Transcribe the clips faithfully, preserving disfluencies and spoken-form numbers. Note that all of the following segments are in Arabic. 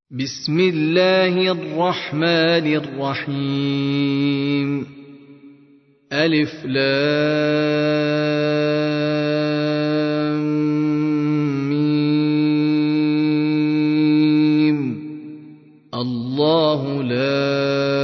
بسم الله الرحمن الرحيم. ألف لام ميم. الله لا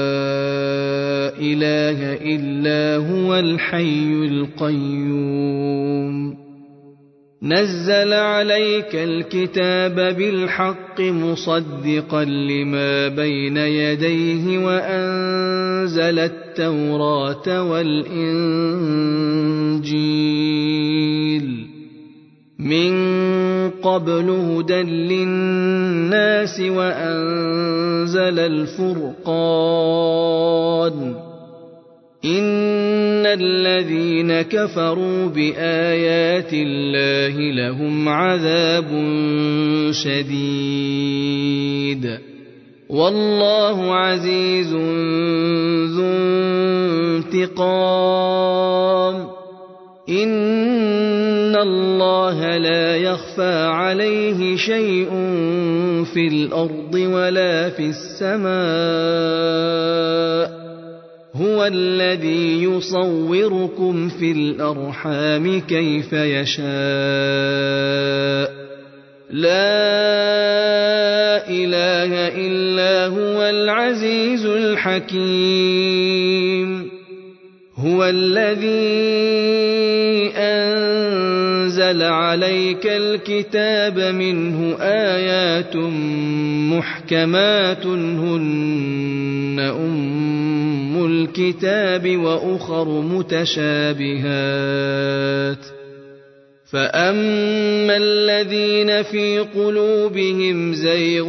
إله إلا هو الحي القيوم. نزل عليك الكتاب بالحق مصدقا لما بين يديه وأنزل التوراة والإنجيل من قبل هدى للناس وأنزل الفرقان. إن الذين كفروا بآيات الله لهم عذاب شديد والله عزيز ذو انتقام. إن الله لا يخفى عليه شيء في الأرض ولا في السماء. هو الذي يصوركم في الأرحام كيف يشاء. لا إله إلا هو العزيز الحكيم. هو الذي أنزل عليك الكتاب منه آيات محكمات هن أم الكتاب وأخر متشابهات. فأما الذين في قلوبهم زيغ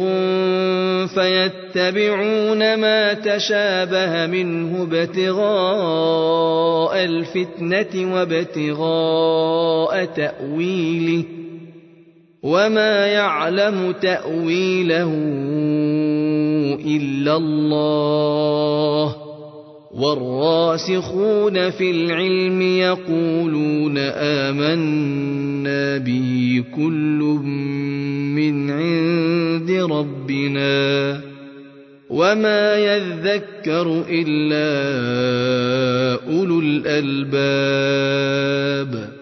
فيتبعون ما تشابه منه ابتغاء الفتنة وابتغاء تأويله وما يعلم تأويله إلا الله. والراسخون في العلم يقولون آمنا به كل من عند ربنا وما يذكر إلا أولو الألباب.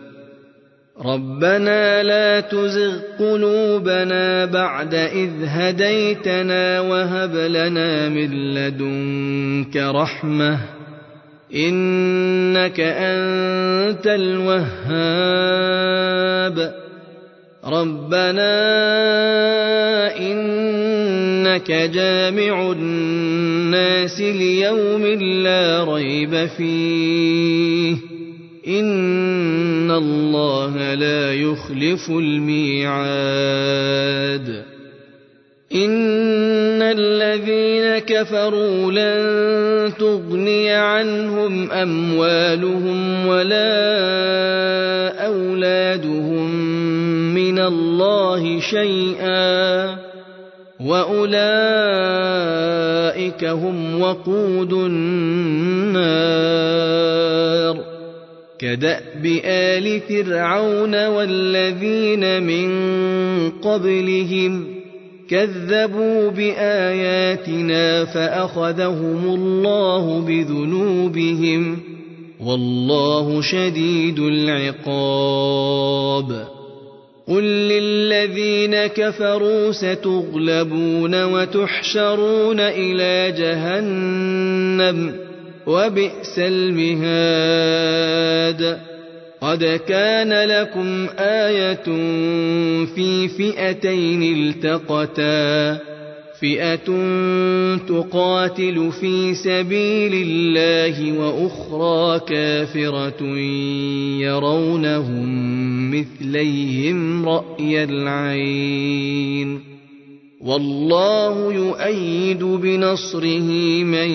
ربنا لا تزغ قلوبنا بعد إذ هديتنا وهب لنا من لدنك رحمة إنك أنت الوهاب. ربنا إنك جامع الناس ليوم لا ريب فيه إن الله لا يخلف الميعاد. إن الذين كفروا لن تغني عنهم أموالهم ولا أولادهم من الله شيئا وأولئك هم وقود النار. كدأب آل فرعون والذين من قبلهم كذبوا بآياتنا فأخذهم الله بذنوبهم والله شديد العقاب. قل للذين كفروا ستغلبون وتحشرون إلى جهنم وبئس المهاد. قد كان لكم آية في فئتين التقتا فئة تقاتل في سبيل الله وأخرى كافرة يرونهم مثليهم رأي العين والله يؤيد بنصره من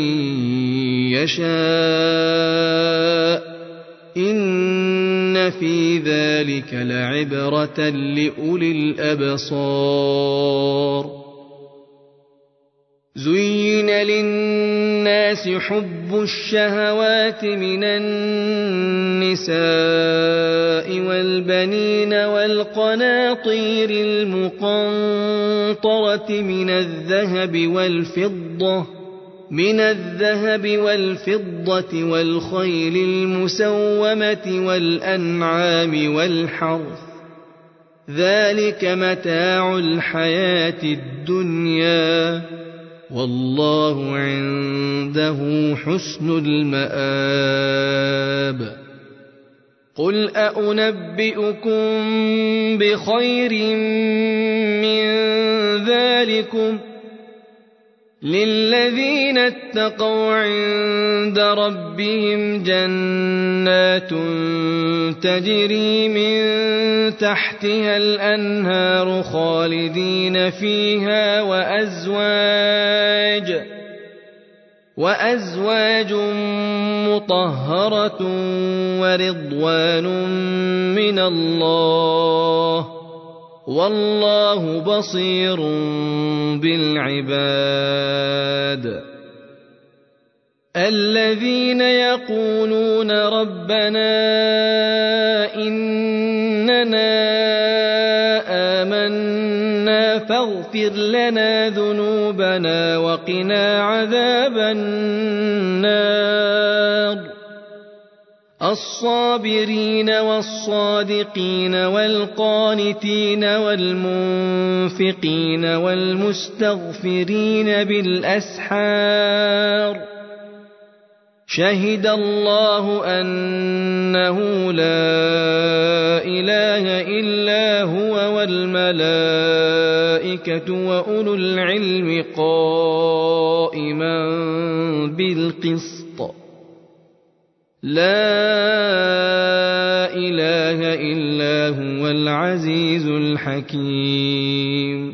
يشاء. إن في ذلك لعبرة لأولي الأبصار. زين للناس الناس حب الشهوات من النساء والبنين والقناطير المقنطرة من الذهب والفضة من الذهب والفضة والخيل المسومة والأنعام والحرث ذلك متاع الحياة الدنيا والله عنده حسن المآب قل أنبئكم بخير من ذلكم للذين اتقوا عند ربهم جنات تجري من تحتها الأنهار خالدين فيها وأزواج وأزواج مطهرة ورضوان من الله والله بصير بالعباد الذين يقولون ربنا إننا آمنا فاغفر لنا ذنوبنا وقنا عذاب النار الصابرين والصادقين والقانتين والمنفقين والمستغفرين بالأسحار شهد الله أنه لا إله إلا هو والملائكة وأولو العلم قائما بالقسط لا إله إلا هو العزيز الحكيم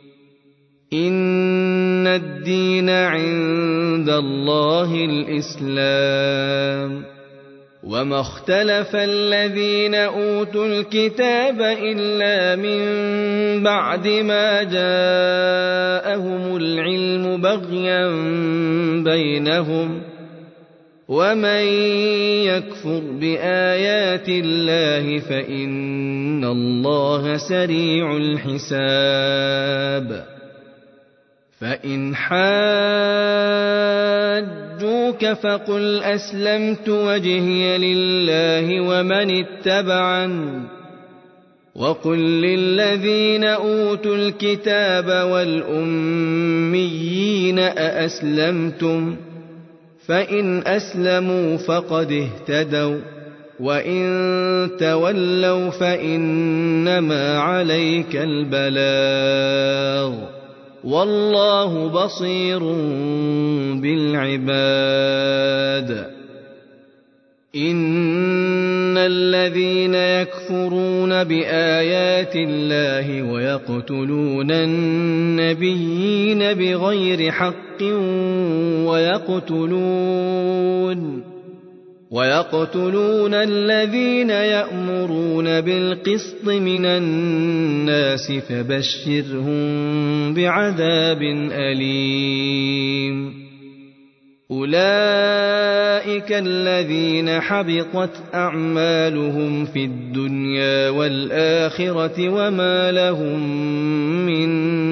إن الدين عند الله الإسلام وما اختلف الذين أوتوا الكتاب إلا من بعد ما جاءهم العلم بغيا بينهم ومن يكفر بآيات الله فإن الله سريع الحساب فإن حاجوك فقل أسلمت وجهي لله ومن اتبعني وقل للذين أوتوا الكتاب والأميين أأسلمتم فإن أسلموا فقد اهتدوا وإن تولوا فإنما عليك البلاغ والله بصير بالعباد إن الذين يكفرون بآيات الله ويقتلون النبيين بغير حق ويقتلون ويقتلون الذين يأمرون بالقسط من الناس فبشرهم بعذاب أليم أولئك الذين حبطت أعمالهم في الدنيا والآخرة وما لهم من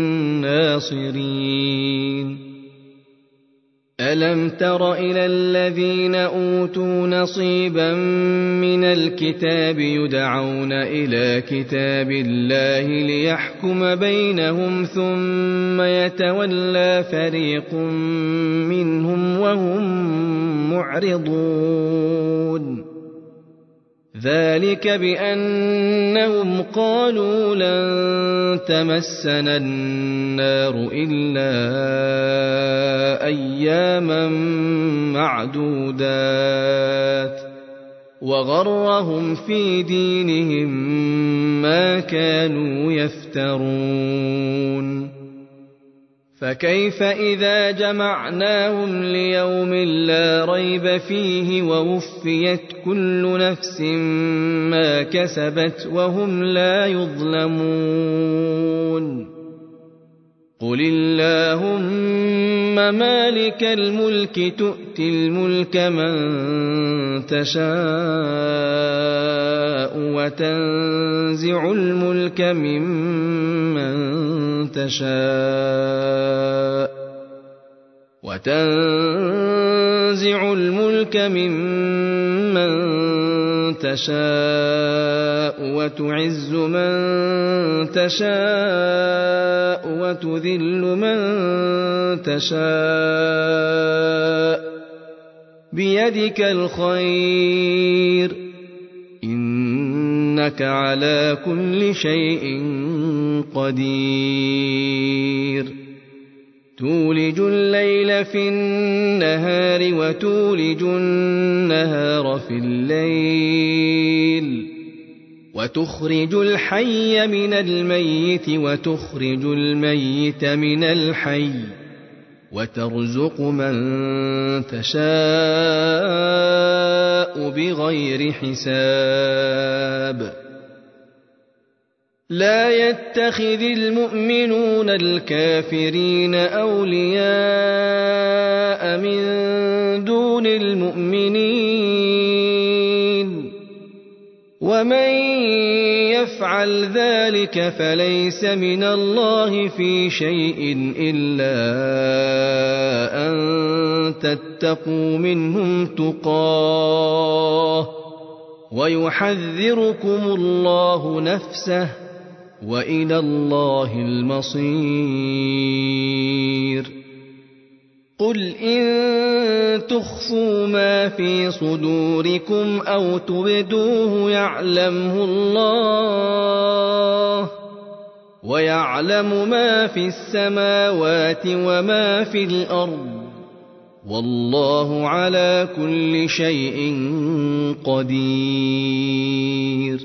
ناصرين ألم تر إلى الذين أوتوا نصيبا من الكتاب يدعون إلى كتاب الله ليحكم بينهم ثم يتولى فريق منهم وهم معرضون ذلك بأنهم قالوا لن تمسنا النار إلا أياما معدودات وغرهم في دينهم ما كانوا يفترون فكيف إذا جمعناهم ليوم لا ريب فيه ووفيت كل نفس ما كسبت وهم لا يظلمون قل اللهم مالك الملك تؤتي الملك من تشاء وتنزع الملك ممن تشاء وتنزع الملك ممن تشاء وتعز من تشاء وتذل من تشاء بيدك الخير إنك على كل شيء قدير تولج الليل في النهار وتولج النهار في الليل وتخرج الحي من الميت وتخرج الميت من الحي وترزق من تشاء بغير حساب لا يتخذ المؤمنون الكافرين أولياء من دون المؤمنين ومن يفعل ذلك فليس من الله في شيء إلا أن تتقوا منهم تقاه ويحذركم الله نفسه وإلى الله المصير قل إن تخفوا ما في صدوركم أو تبدوه يعلمه الله ويعلم ما في السماوات وما في الأرض والله على كل شيء قدير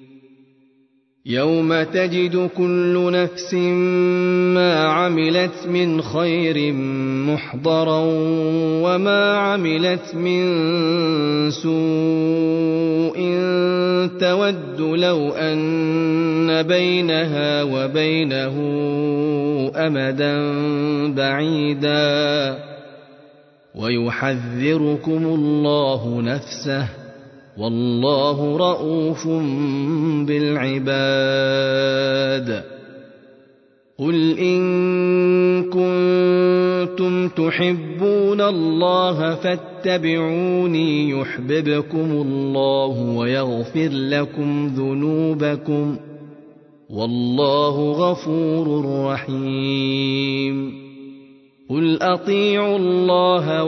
يوم تجد كل نفس ما عملت من خير محضرا وما عملت من سوء تود لو أن بينها وبينه أمدا بعيدا ويحذركم الله نفسه والله رءوف بالعباد قل إن كنتم تحبون الله فاتبعوني يحببكم الله ويغفر لكم ذنوبكم والله غفور رحيم قل أطيعوا الله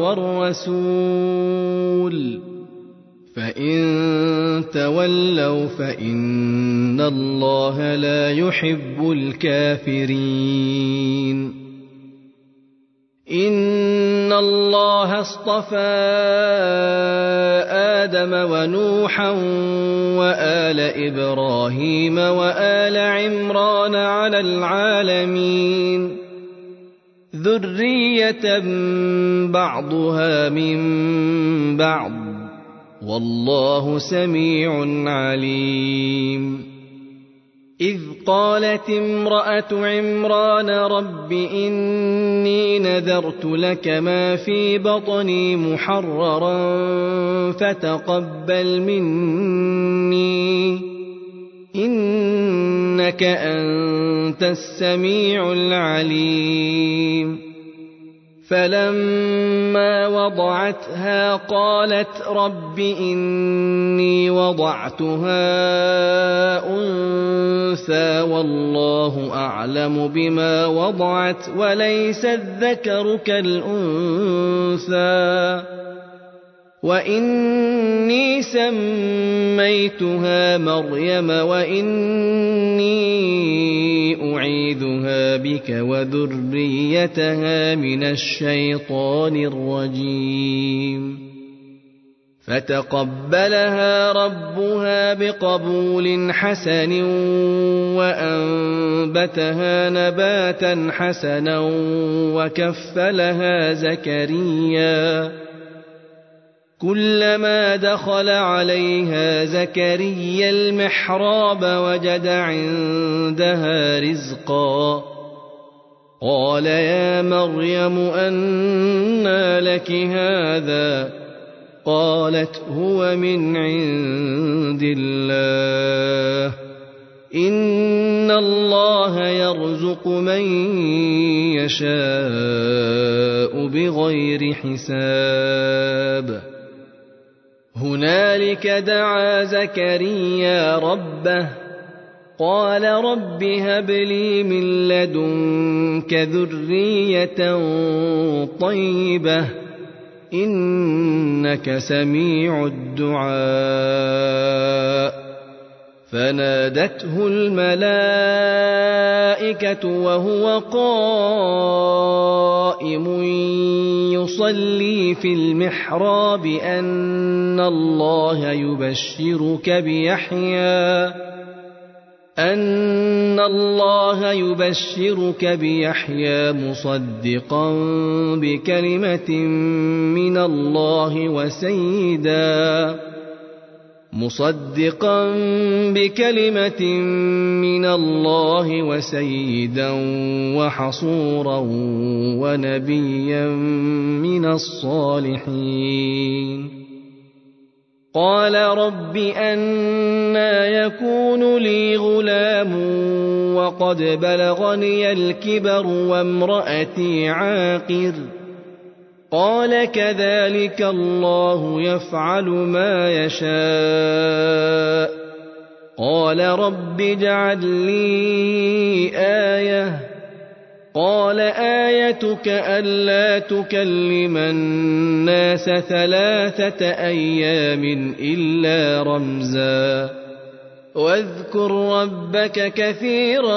والرسول فإن تولوا فإن الله لا يحب الكافرين إن الله اصطفى آدم ونوحا وآل إبراهيم وآل عمران على العالمين ذرية بعضها من بعض والله سميع عليم إذ قالت امرأة عمران رب إني نذرت لك ما في بطني محررا فتقبل مني إنك أنت السميع العليم فلما وضعتها قالت رب إني وضعتها أنثى والله أعلم بما وضعت وليس الذكر كالأنثى وإني سميتها مريم وإني أعيذها بك وذريتها من الشيطان الرجيم فتقبلها ربها بقبول حسن وأنبتها نباتا حسنا وكفلها زكريا كلما دخل عليها زكريا المحراب وجد عندها رزقا قال يا مريم أنى لك هذا قالت هو من عند الله إن الله يرزق من يشاء بغير حساب هنالك دعا زكريا ربه قال رب هب لي من لدنك ذرية طيبة إنك سميع الدعاء فنادته الملائكة وهو قائم يصلي في المحراب أن الله يبشرك بيحيى أن الله يبشرك بيحيى مصدقا بكلمة من الله وسيدا مصدقا بكلمة من الله وسيدا وحصورا ونبيا من الصالحين قال رب أنى يكون لي غلام وقد بلغني الكبر وامرأتي عاقر قال كذلك الله يفعل ما يشاء قال رب اجعل لي آية قال آيتك ألا تكلم الناس ثلاثة أيام إلا رمزا واذكر ربك كثيرا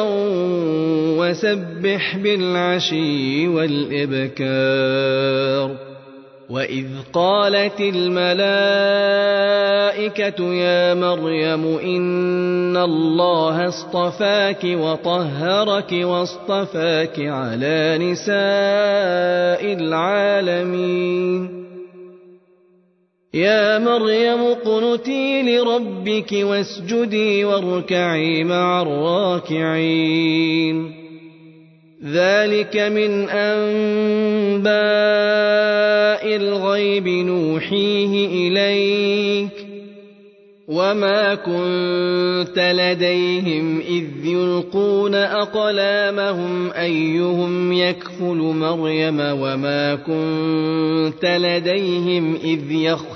وسبح بالعشي والإبكار وإذ قالت الملائكة يا مريم إن الله اصطفاك وطهرك واصطفاك على نساء العالمين يا مريم اقنتي لربك واسجدي واركعي مع الراكعين ذلك من أنباء الغيب نوحيه إليك وما كنت لديهم إذ يلقون أقلامهم أيهم يكفل مريم وما كنت لديهم إذ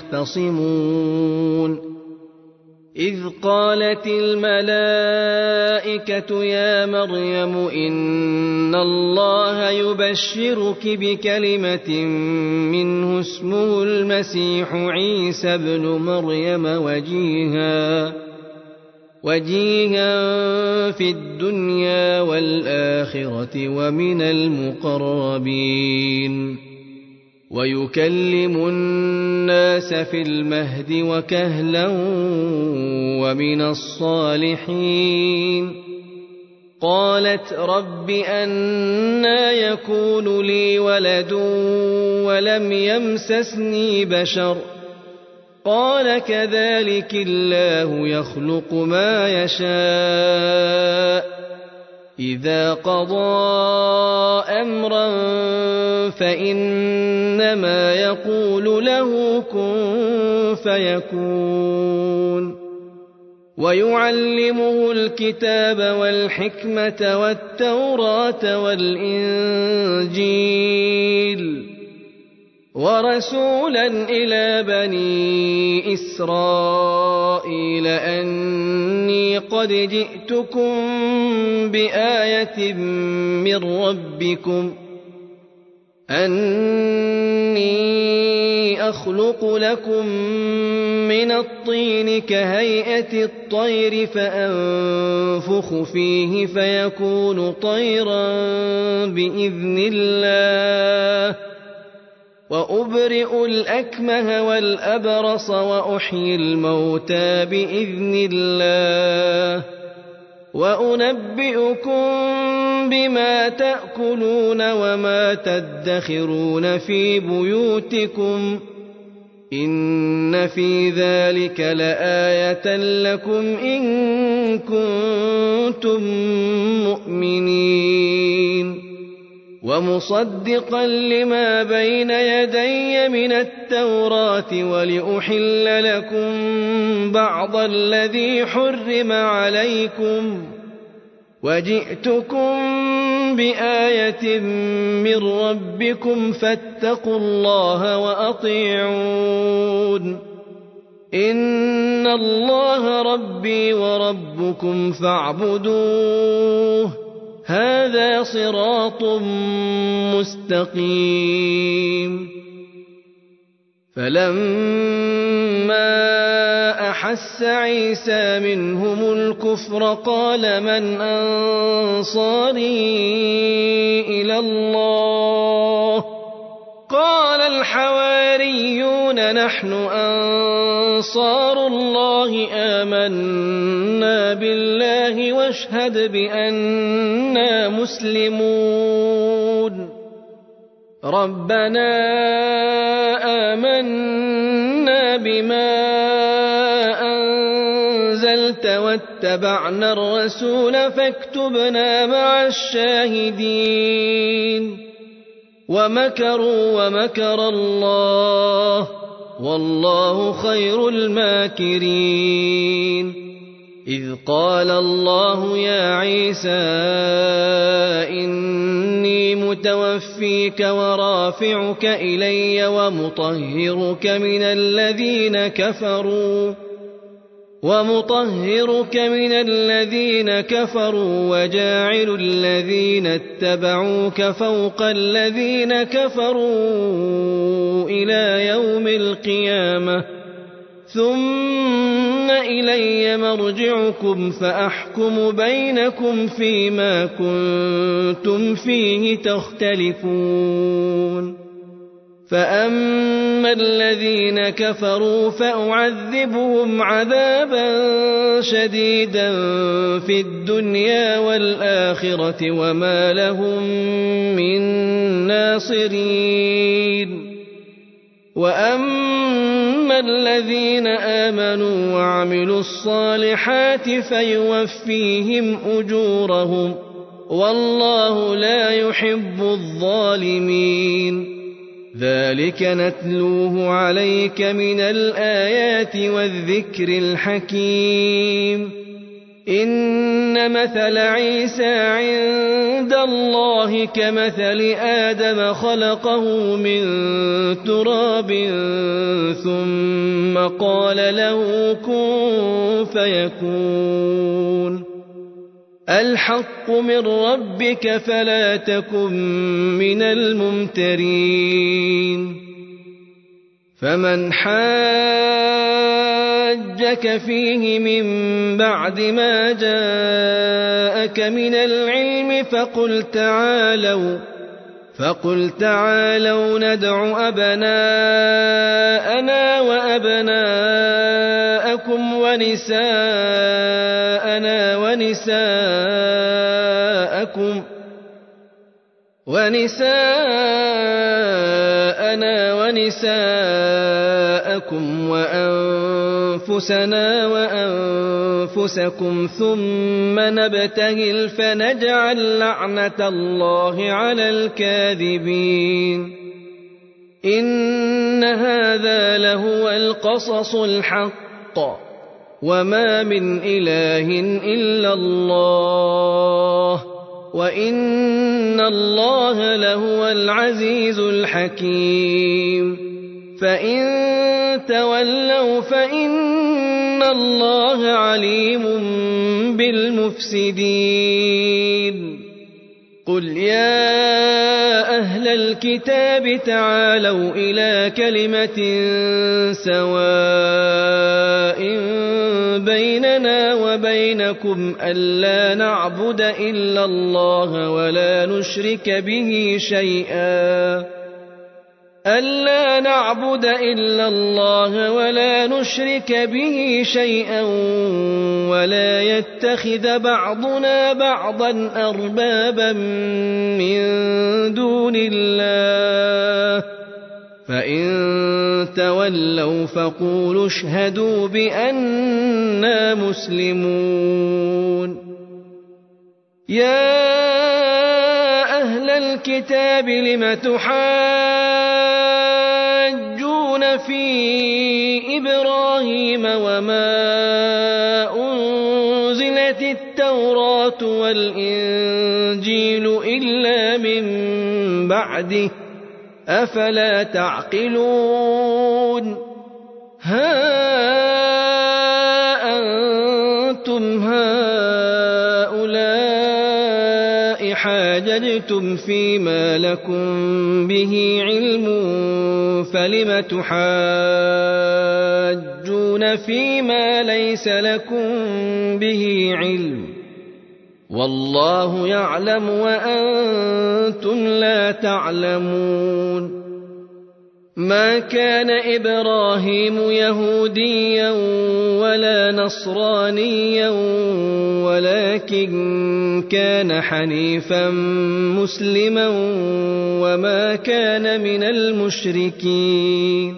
يختصمون إذ قالت الملائكة يا مريم إن الله يبشرك بكلمة منه اسمه المسيح عيسى ابن مريم وجيها وجيها في الدنيا والآخرة ومن المقربين ويكلم الناس في المهد وكهلا ومن الصالحين قالت رب أنى يكون لي ولد ولم يمسسني بشر قال كذلك الله يخلق ما يشاء إذا قضى أمرا فإنما يقول له كن فيكون ويعلمه الكتاب والحكمة والتوراة والإنجيل ورسولا إلى بني إسرائيل أني قد جئتكم بآية من ربكم أني أخلق لكم من الطين كهيئة الطير فأنفخ فيه فيكون طيرا بإذن الله وأبرئ الأكمه والأبرص وأحيي الموتى بإذن الله وأنبئكم بما تأكلون وما تدخرون في بيوتكم إن في ذلك لآية لكم إن كنتم مؤمنين ومصدقا لما بين يدي من التوراة ولأحل لكم بعض الذي حرم عليكم وجئتكم بآية من ربكم فاتقوا الله وأطيعون إن الله ربي وربكم فاعبدوه هذا صراط مستقيم فلما أحس عيسى منهم الكفر قال من أنصاري إلى الله قال الحواريون نحن أنصار الله آمنا بالله واشهد بأننا مسلمون ربنا آمنا بما أنزلت واتبعنا الرسول فاكتبنا مع الشاهدين ومكروا ومكر الله والله خير الماكرين إذ قال الله يا عيسى إني متوفيك ورافعك إلي ومطهرك من الذين كفروا ومطهرك من الذين كفروا وجاعل الذين اتبعوك فوق الذين كفروا إلى يوم القيامة ثم إلي مرجعكم فأحكم بينكم فيما كنتم فيه تختلفون فأما الذين كفروا فأعذبهم عذابا شديدا في الدنيا والآخرة وما لهم من ناصرين وأما الذين آمنوا وعملوا الصالحات فيوفيهم أجورهم والله لا يحب الظالمين ذلك نتلوه عليك من الآيات والذكر الحكيم إن مثل عيسى عند الله كمثل آدم خلقه من تراب ثم قال له كن فيكون الحق من ربك فلا تكن من الممترين فمن حاجك فيه من بعد ما جاءك من العلم فقل تعالوا فقل تعالوا ندع أبناءنا وأبناءكم ونساءنا ونساءكم ونساءنا ونساءكم وأنفسنا وأنفسكم ثم نبتهل فنجعل لعنة الله على الكاذبين إن هذا لهو القصص الحق وما من إله إلا الله وإن الله لهو العزيز الحكيم فإن تولوا فإن الله عليم بالمفسدين قل يا أهل الكتاب تعالوا إلى كلمة سواء بيننا وبينكم ألا نعبد إلا الله ولا نشرك به شيئا ألا نعبد إلا الله ولا نشرك به شيئا ولا يتخذ بعضنا بعضا أربابا من دون الله فإن تولوا فقولوا اشهدوا بأننا مسلمون يا أهل الكتاب لم تحاجون في إبراهيم وما أنزلت التوراة والإنجيل إلا من بعده أفلا تعقلون ها أنتم هؤلاء حاججتم فيما لكم به علم فلم تحاجون فيما ليس لكم به علم والله يعلم وأنتم لا تعلمون ما كان إبراهيم يهوديا ولا نصرانيا ولكن كان حنيفا مسلما وما كان من المشركين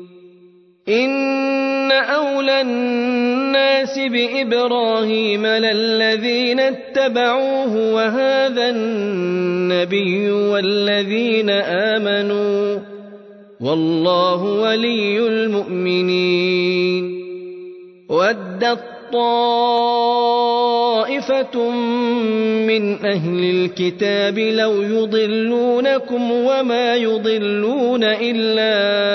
إن أولى الناس بإبراهيم للذين اتبعوه وهذا النبي والذين آمنوا والله ولي المؤمنين ودت طائفة من أهل الكتاب لو يضلونكم وما يضلون إلا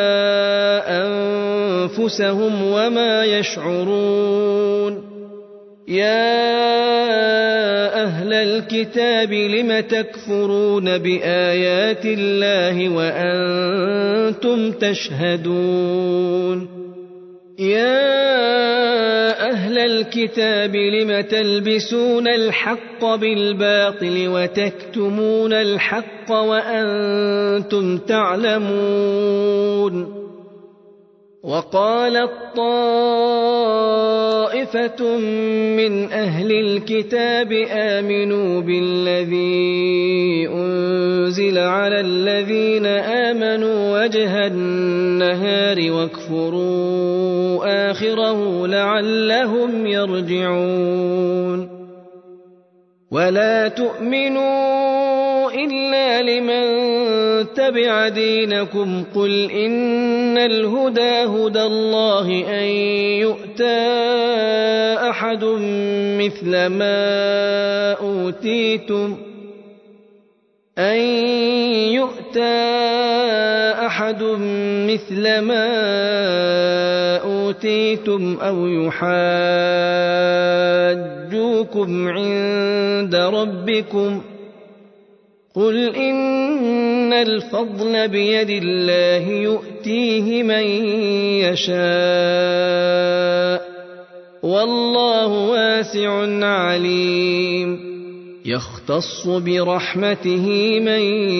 أنفسهم وما يشعرون يا أهل الكتاب لم تكفرون بآيات الله وأنتم تشهدون يا أهل الكتاب لم تلبسون الحق بالباطل وتكتمون الحق وأنتم تعلمون وقالت طائفة من أهل الكتاب آمنوا بالذي أنزل على الذين آمنوا وجه النهار واكفروا آخره لعلهم يرجعون ولا تؤمنوا إلا لمن تبع دينكم قل إن الهدى هدى الله أن يؤتى أحد مثل ما أوتيتم أن يؤتى أحد مثل ما أوتيتم أو يحاجوكم عند ربكم قل إن الفضل بيد الله يؤتيه من يشاء والله واسع عليم يختص برحمته من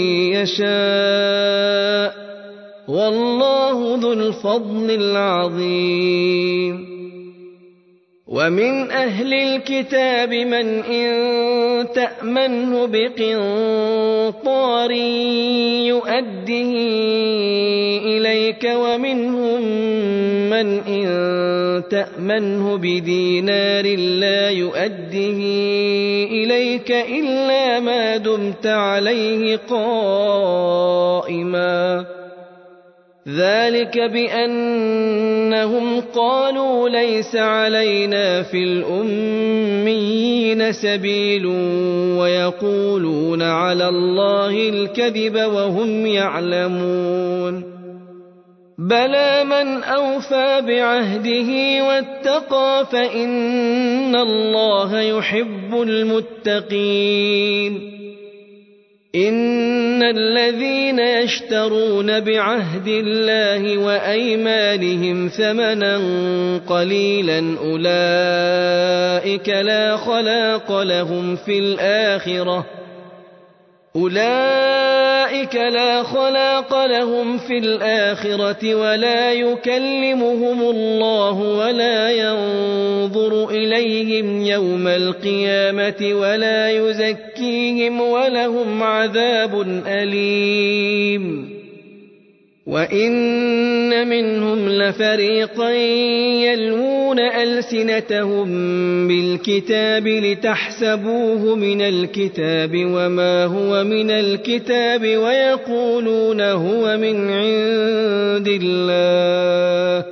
يشاء والله ذو الفضل العظيم ومن أهل الكتاب من إن تأمنه بقنطار يؤده إليك ومنهم من إن تأمنه بدينار لا يؤده إليك إلا ما دمت عليه قائما ذلك بأنهم قالوا ليس علينا في الأميين سبيل ويقولون على الله الكذب وهم يعلمون بلى من أوفى بعهده واتقى فإن الله يحب المتقين إن الذين يشترون بعهد الله وأيمانهم ثمنا قليلا أولئك لا خلاق لهم في الآخرة أولئك لا خلاق لهم في الآخرة ولا يكلمهم الله ولا ينظر إليهم يوم القيامة ولا يزكيهم ولهم عذاب أليم وإن منهم لفريقا يلوون ألسنتهم بالكتاب لتحسبوه من الكتاب وما هو من الكتاب ويقولون هو من عند الله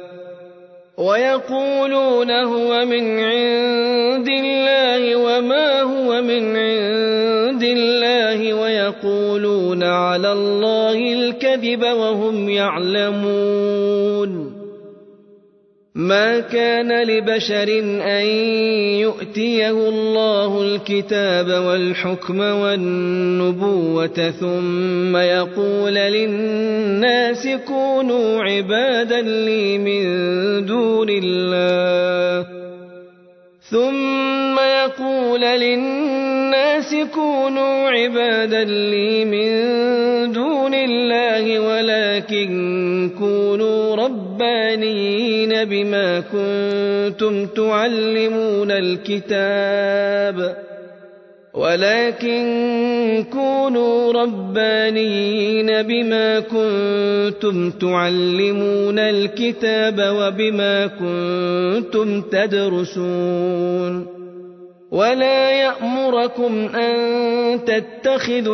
ويقولون هو من عند الله وما هو من عند الله ويقولون على الله الكذب وهم يعلمون. ما كان لبشر أن يؤتيه الله الكتاب والحكم والنبوة ثم يقول للناس كونوا عبادا لي من دون الله ثم يقول للناس كونوا عبادا لي من دون الله ولكن كونوا ربانيين بما كنتم تعلمون الكتاب ولكن كونوا ربانيين بما كنتم تعلمون الكتاب وبما كنتم تدرسون. ولا يأمركم أن تتخذوا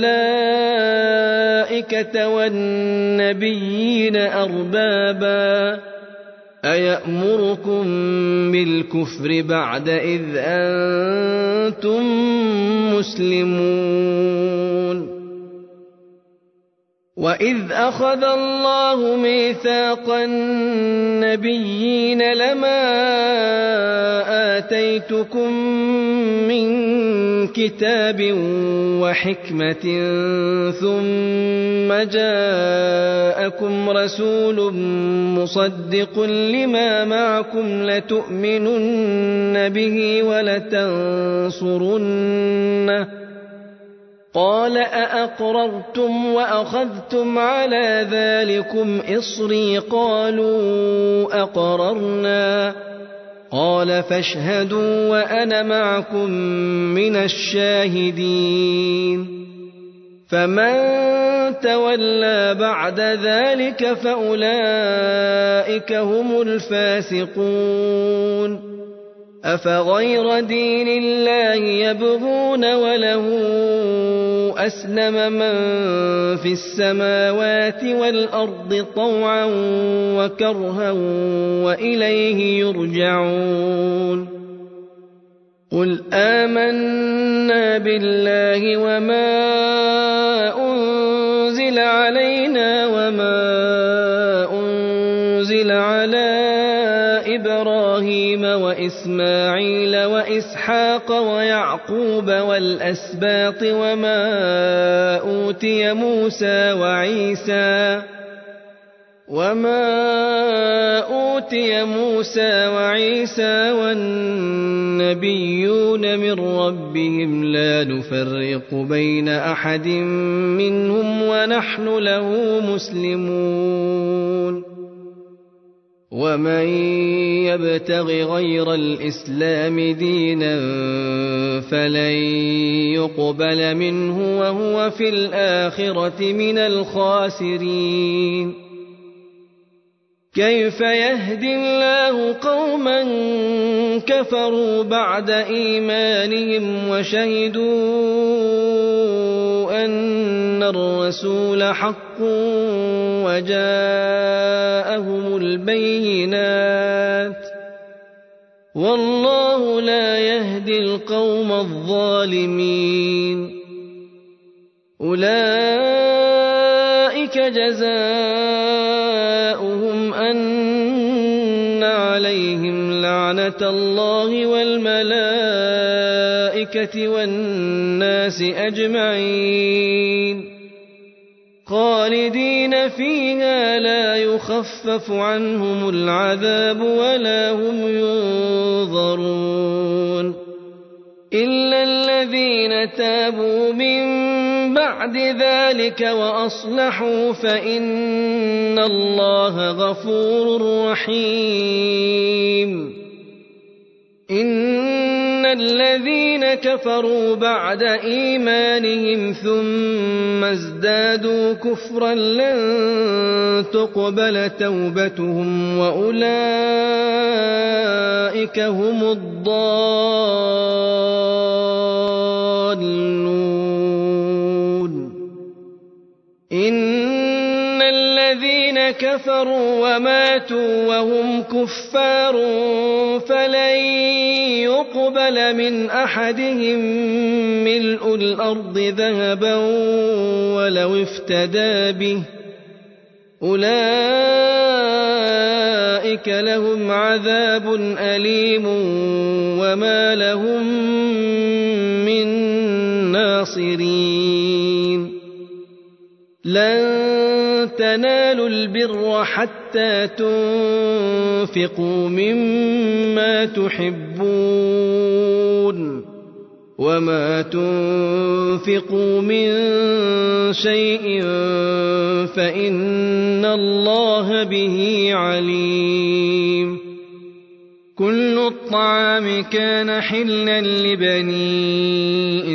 الملائكة والنبيين أربابا أيأمركم بالكفر بعد إذ أنتم مسلمون. وإذ أخذ الله ميثاق النبيين لما آتيتكم من كتاب وحكمة ثم جاءكم رسول مصدق لما معكم لتؤمنن به ولتنصرنه قال أأقررتم وأخذتم على ذلكم إصري قالوا أقررنا قال فاشهدوا وأنا معكم من الشاهدين. فمن تولى بعد ذلك فأولئك هم الفاسقون. أفغير دين الله يبغون وله أسلم من في السماوات والأرض طوعا وكرها وإليه يرجعون. قل آمنا بالله وما أنزل علينا وما أنزل على إبراهيم وإسماعيل وإسحاق ويعقوب والأسباط وما أوتي موسى وعيسى وما أوتي موسى وعيسى والنبيون من ربهم لا نفرق بين أحد منهم ونحن له مسلمون. ومن يبتغ غير الإسلام دينا فلن يقبل منه وهو في الآخرة من الخاسرين. كيف يهدي الله قوما كفروا بعد إيمانهم وشهدوا أن الرسول حق وجاءهم البينات والله لا يهدي القوم الظالمين. أولئك جزاؤهم أن عليهم لعنة الله والملائكة والناس أجمعين خالدين فيها لا يخفف عنهم العذاب ولا هم ينظرون إلا الذين تابوا من بعد ذلك وأصلحوا فإن الله غفور رحيم. إن الذين كفروا بعد إيمانهم ثم ازدادوا كفرا لن تقبل توبتهم وأولئك هم الضالون. إن الذين كفروا وماتوا وهم كفار فلن يقبل من أحدهم ملء الأرض ذهبا ولو افتدى به أولئك لهم عذاب أليم وما لهم من ناصرين. لن تنالوا البر حتى تنفقوا مما تحبون وما تنفقوا من شيء فإن الله به عليم. كل الطعام كان حلا لبني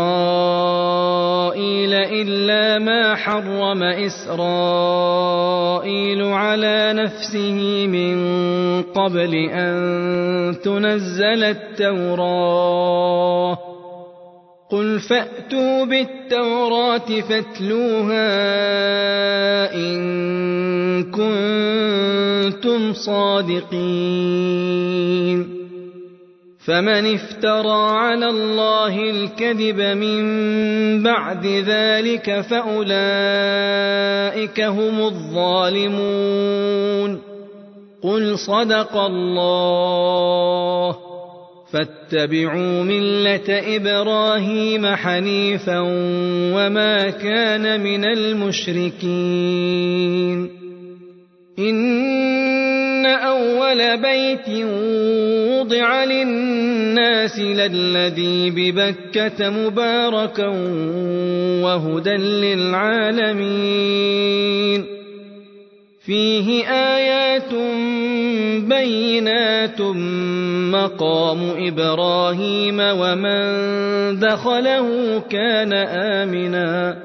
إسرائيل إلا ما حرم إسرائيل على نفسه من قبل أن تنزل التوراة. قل فأتوا بالتوراة فاتلوها إن كنتم صادقين. فمن افترى على الله الكذب من بعد ذلك فأولئك هم الظالمون. قل صدق الله فاتبعوا ملة إبراهيم حنيفا وما كان من المشركين. إن أول بيت وضع للناس للذي ببكة مباركا وهدى للعالمين. فيه آيات بينات مقام إبراهيم ومن دخله كان آمنا.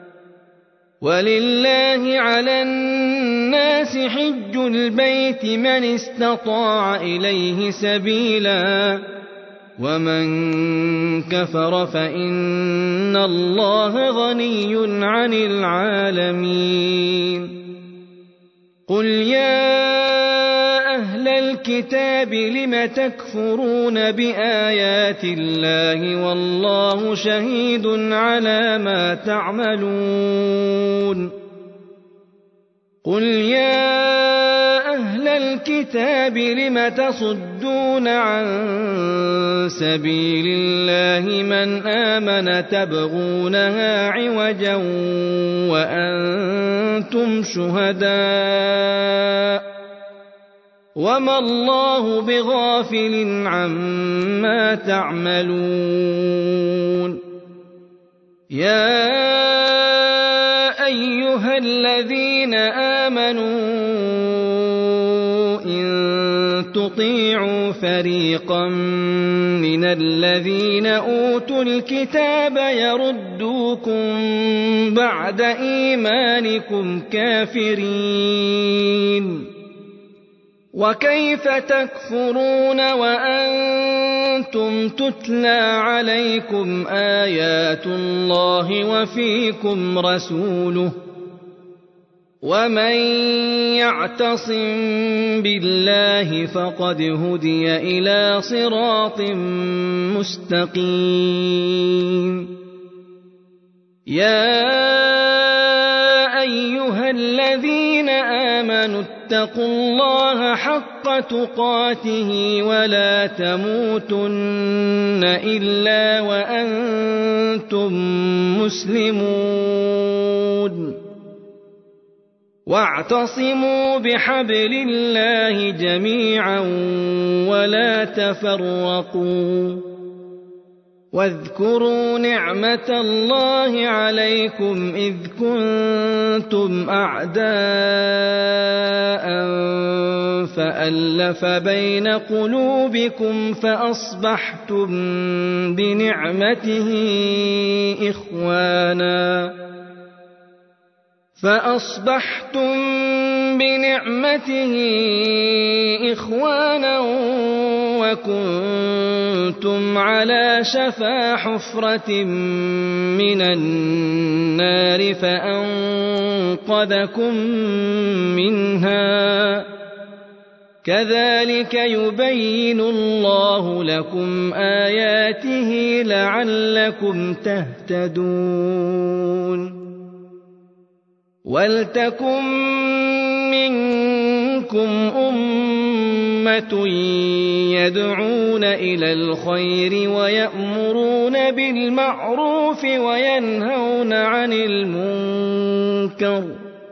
ولله على الناس حج البيت من استطاع إليه سبيلا ومن كفر فإن الله غني عن العالمين. قل يا أهل الكتاب لم تكفرون بآيات الله والله شهيد على ما تعملون. قل يا أهل الكتاب لم تصدون عن سبيل الله من آمن تبغونها عوجا وأنتم شهداء وما الله بغافل عما تعملون. يا أيها الذين آمنوا إن تطيعوا فريقا من الذين أوتوا الكتاب يردوكم بعد إيمانكم كافرين. وكيف تكفرون وأنتم تتلى عليكم آيات الله وفيكم رسوله ومن يعتصم بالله فقد هدي إلى صراط مستقيم. يا أيها الذين آمنوا اتقوا الله حق تقاته ولا تموتن إلا وأنتم مسلمون. واعتصموا بحبل الله جميعا ولا تفرقوا واذكروا نعمة الله عليكم إذ كنتم أعداء فألف بين قلوبكم فأصبحتم بنعمته إخوانا فأصبحتم بنعمته إخوانا وكنتم على شفا حفرة من النار فأنقذكم منها كذلك يبين الله لكم آياته لعلكم تهتدون ولتكن منكم أمة يدعون إلى الخير ويأمرون بالمعروف وينهون عن المنكر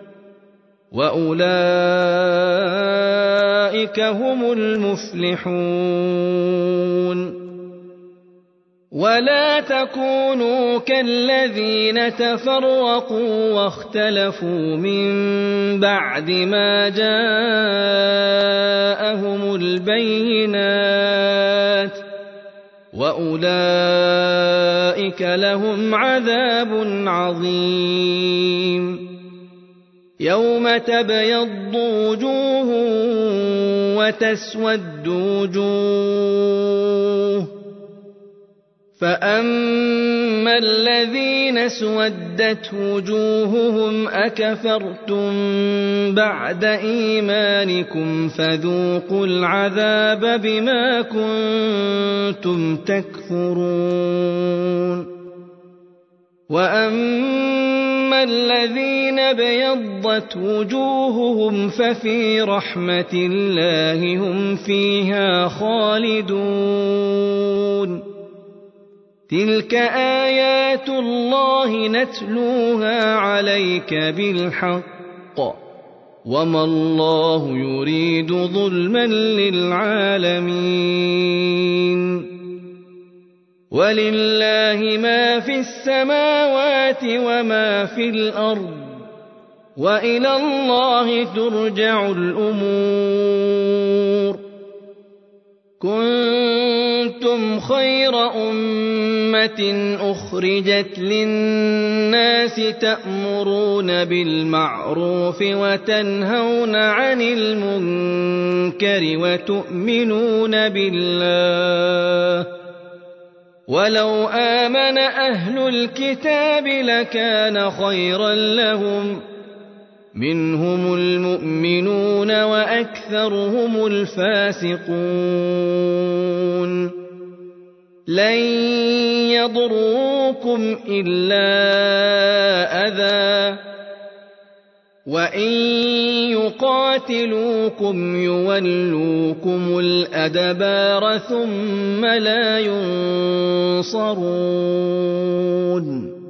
وأولئك هم المفلحون ولا تكونوا كالذين تفرقوا واختلفوا من بعد ما جاءهم البينات وأولئك لهم عذاب عظيم يوم تبيض وجوه وتسود وجوه فأما الذين اسودت وجوههم أكفرتم بعد إيمانكم فذوقوا العذاب بما كنتم تكفرون وأما الذين ابيضت وجوههم ففي رحمة الله هم فيها خالدون تلك آيات الله نتلوها عليك بالحق وما الله يريد ظلما للعالمين ولله ما في السماوات وما في الأرض وإلى الله ترجع الأمور كنتم خير أمة أخرجت للناس تأمرون بالمعروف وتنهون عن المنكر وتؤمنون بالله ولو آمن أهل الكتاب لكان خيرا لهم منهم المؤمنون وأكثرهم الفاسقون لن يضروكم إلا أذى وإن يقاتلوكم يولوكم الأدبار ثم لا ينصرون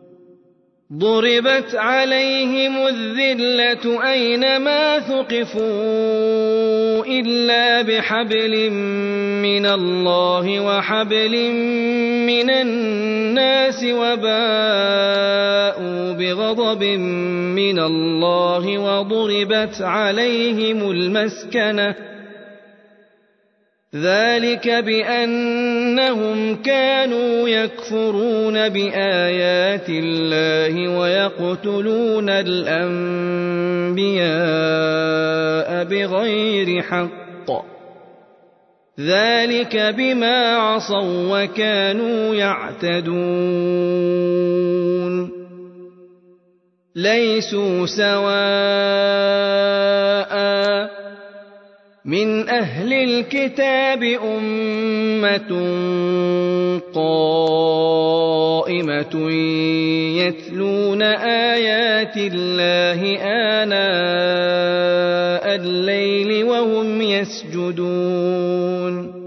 ضربت عليهم الذلة أينما ثقفوا إلا بحبل من الله وحبل من الناس وباءوا بغضب من الله وضربت عليهم المسكنة ذلك بأنهم كانوا يكفرون بآيات الله ويقتلون الأنبياء بغير حق ذلك بما عصوا وكانوا يعتدون ليسوا سواء من أهل الكتاب أمة قائمة يتلون آيات الله آناء الليل وهم يسجدون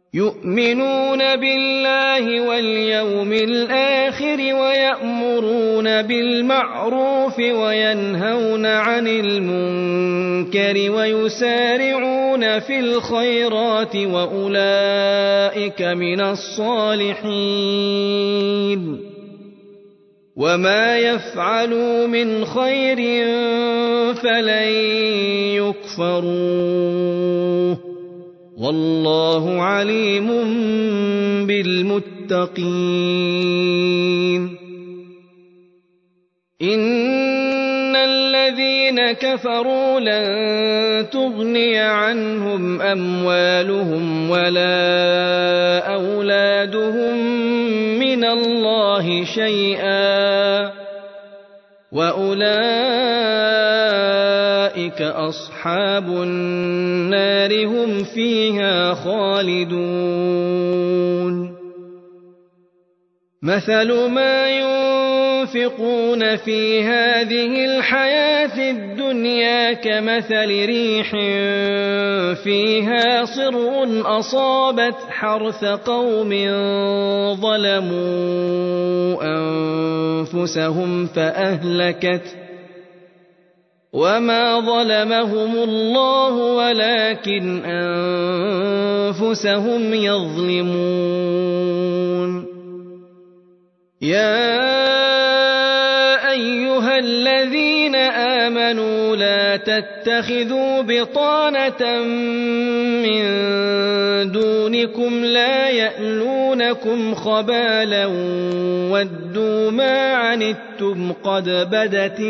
يؤمنون بالله واليوم الآخر ويأمرون يأمرون بالمعروف وينهون عن المنكر ويسارعون في الخيرات وأولئك من الصالحين وما يفعلوا من خير فلن يكفروه والله عليم بالمتقين إن الذين كفروا لن تغني عنهم أموالهم ولا أولادهم من الله شيئا وأولئك أصحاب النار هم فيها خالدون مثل ما ينفقون في هذه الحياة الدنيا كمثل ريح فيها صر أصابت حرث قوم ظلموا أنفسهم فأهلكت وما ظلمهم الله ولكن أنفسهم يظلمون يا أيها الذين آمنوا لا تتخذوا بطانة من دونكم لا يألونكم خبالا ودوا ما عنتم قد بدت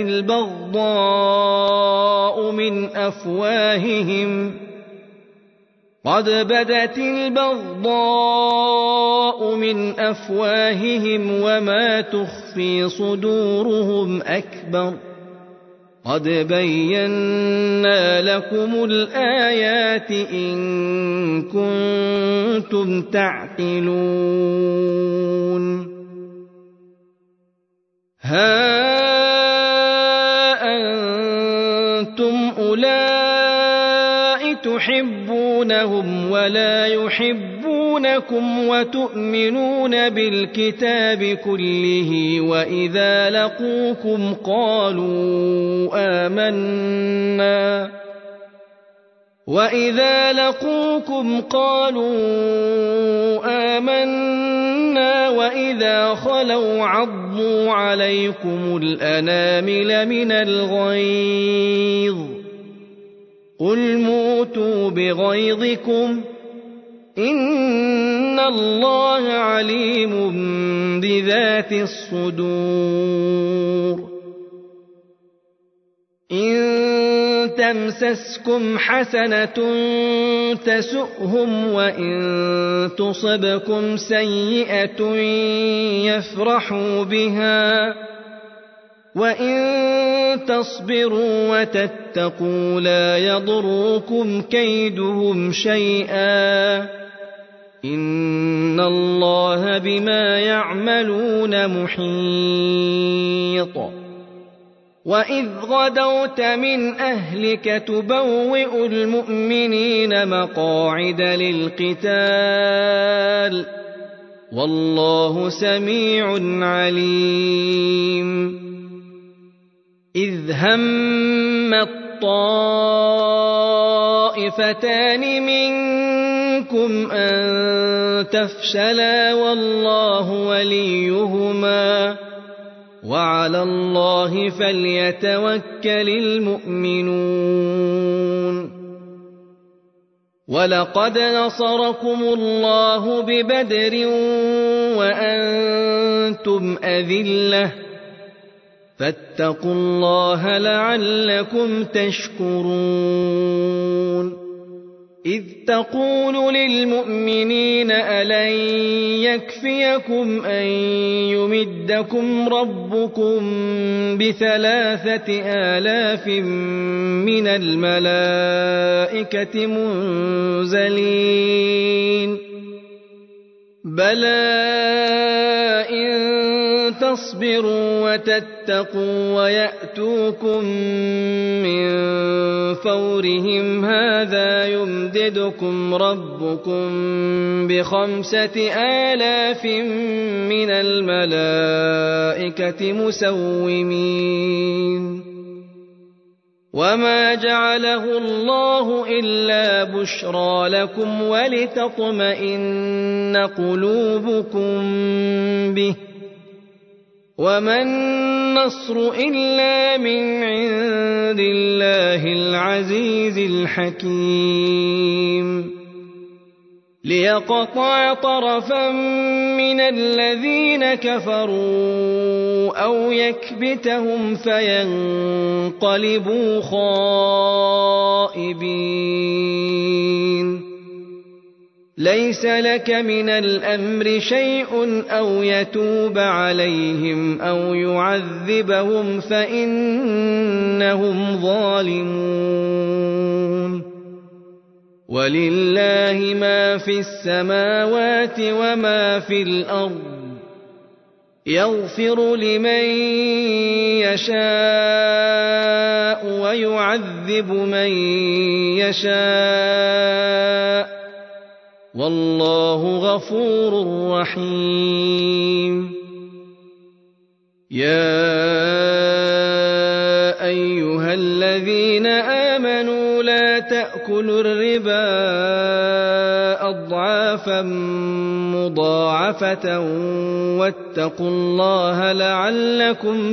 البغضاء من أفواههم قد بدت البغضاء من أفواههم وما تخفي صدورهم أكبر قد بينا لكم الآيات إن كنتم تعقلون ها أنتم أولئك تحبونهم ولا يحبونكم وتؤمنون بالكتاب كله وإذا لقوكم قالوا آمنا وإذا لقوكم قالوا آمنا وإذا خلوا عضوا عليكم الأنامل من الغيظ قل موتوا بغيظكم إن الله عليم بذات الصدور إن تمسسكم حسنة تسؤهم وإن تصبكم سيئة يفرحوا بها وإن تصبروا وتتقوا لا يضركم كيدهم شيئا إن الله بما يعملون محيط وإذ غدوت من أهلك تبوئ المؤمنين مقاعد للقتال والله سميع عليم إذ هم الطائفتان منكم أن تفشلا والله وليهما وعلى الله فليتوكل المؤمنون ولقد نصركم الله ببدر وأنتم أذلة فاتقوا الله لعلكم تشكرون إذ تقول للمؤمنين ألن يكفيكم أن يمدكم ربكم بثلاثة آلاف من الملائكة منزلين بلى إن تصبروا وتتقوا ويأتوكم من فورهم هذا يمددكم ربكم بخمسة آلاف من الملائكة مسومين وما جعله الله إلا بشرى لكم ولتطمئن قلوبكم به وما النصر إلا من عند الله العزيز الحكيم ليقطع طرفا من الذين كفروا أو يكبتهم فينقلبوا خائبين ليس لك من الأمر شيء أو يتوب عليهم أو يعذبهم فإنهم ظالمون ولله ما في السماوات وما في الأرض يغفر لمن يشاء ويعذب من يشاء والله غفور رحيم يا أيها الذين آمنوا لا تأكلوا الربا أضعافا مضاعفة واتقوا الله لعلكم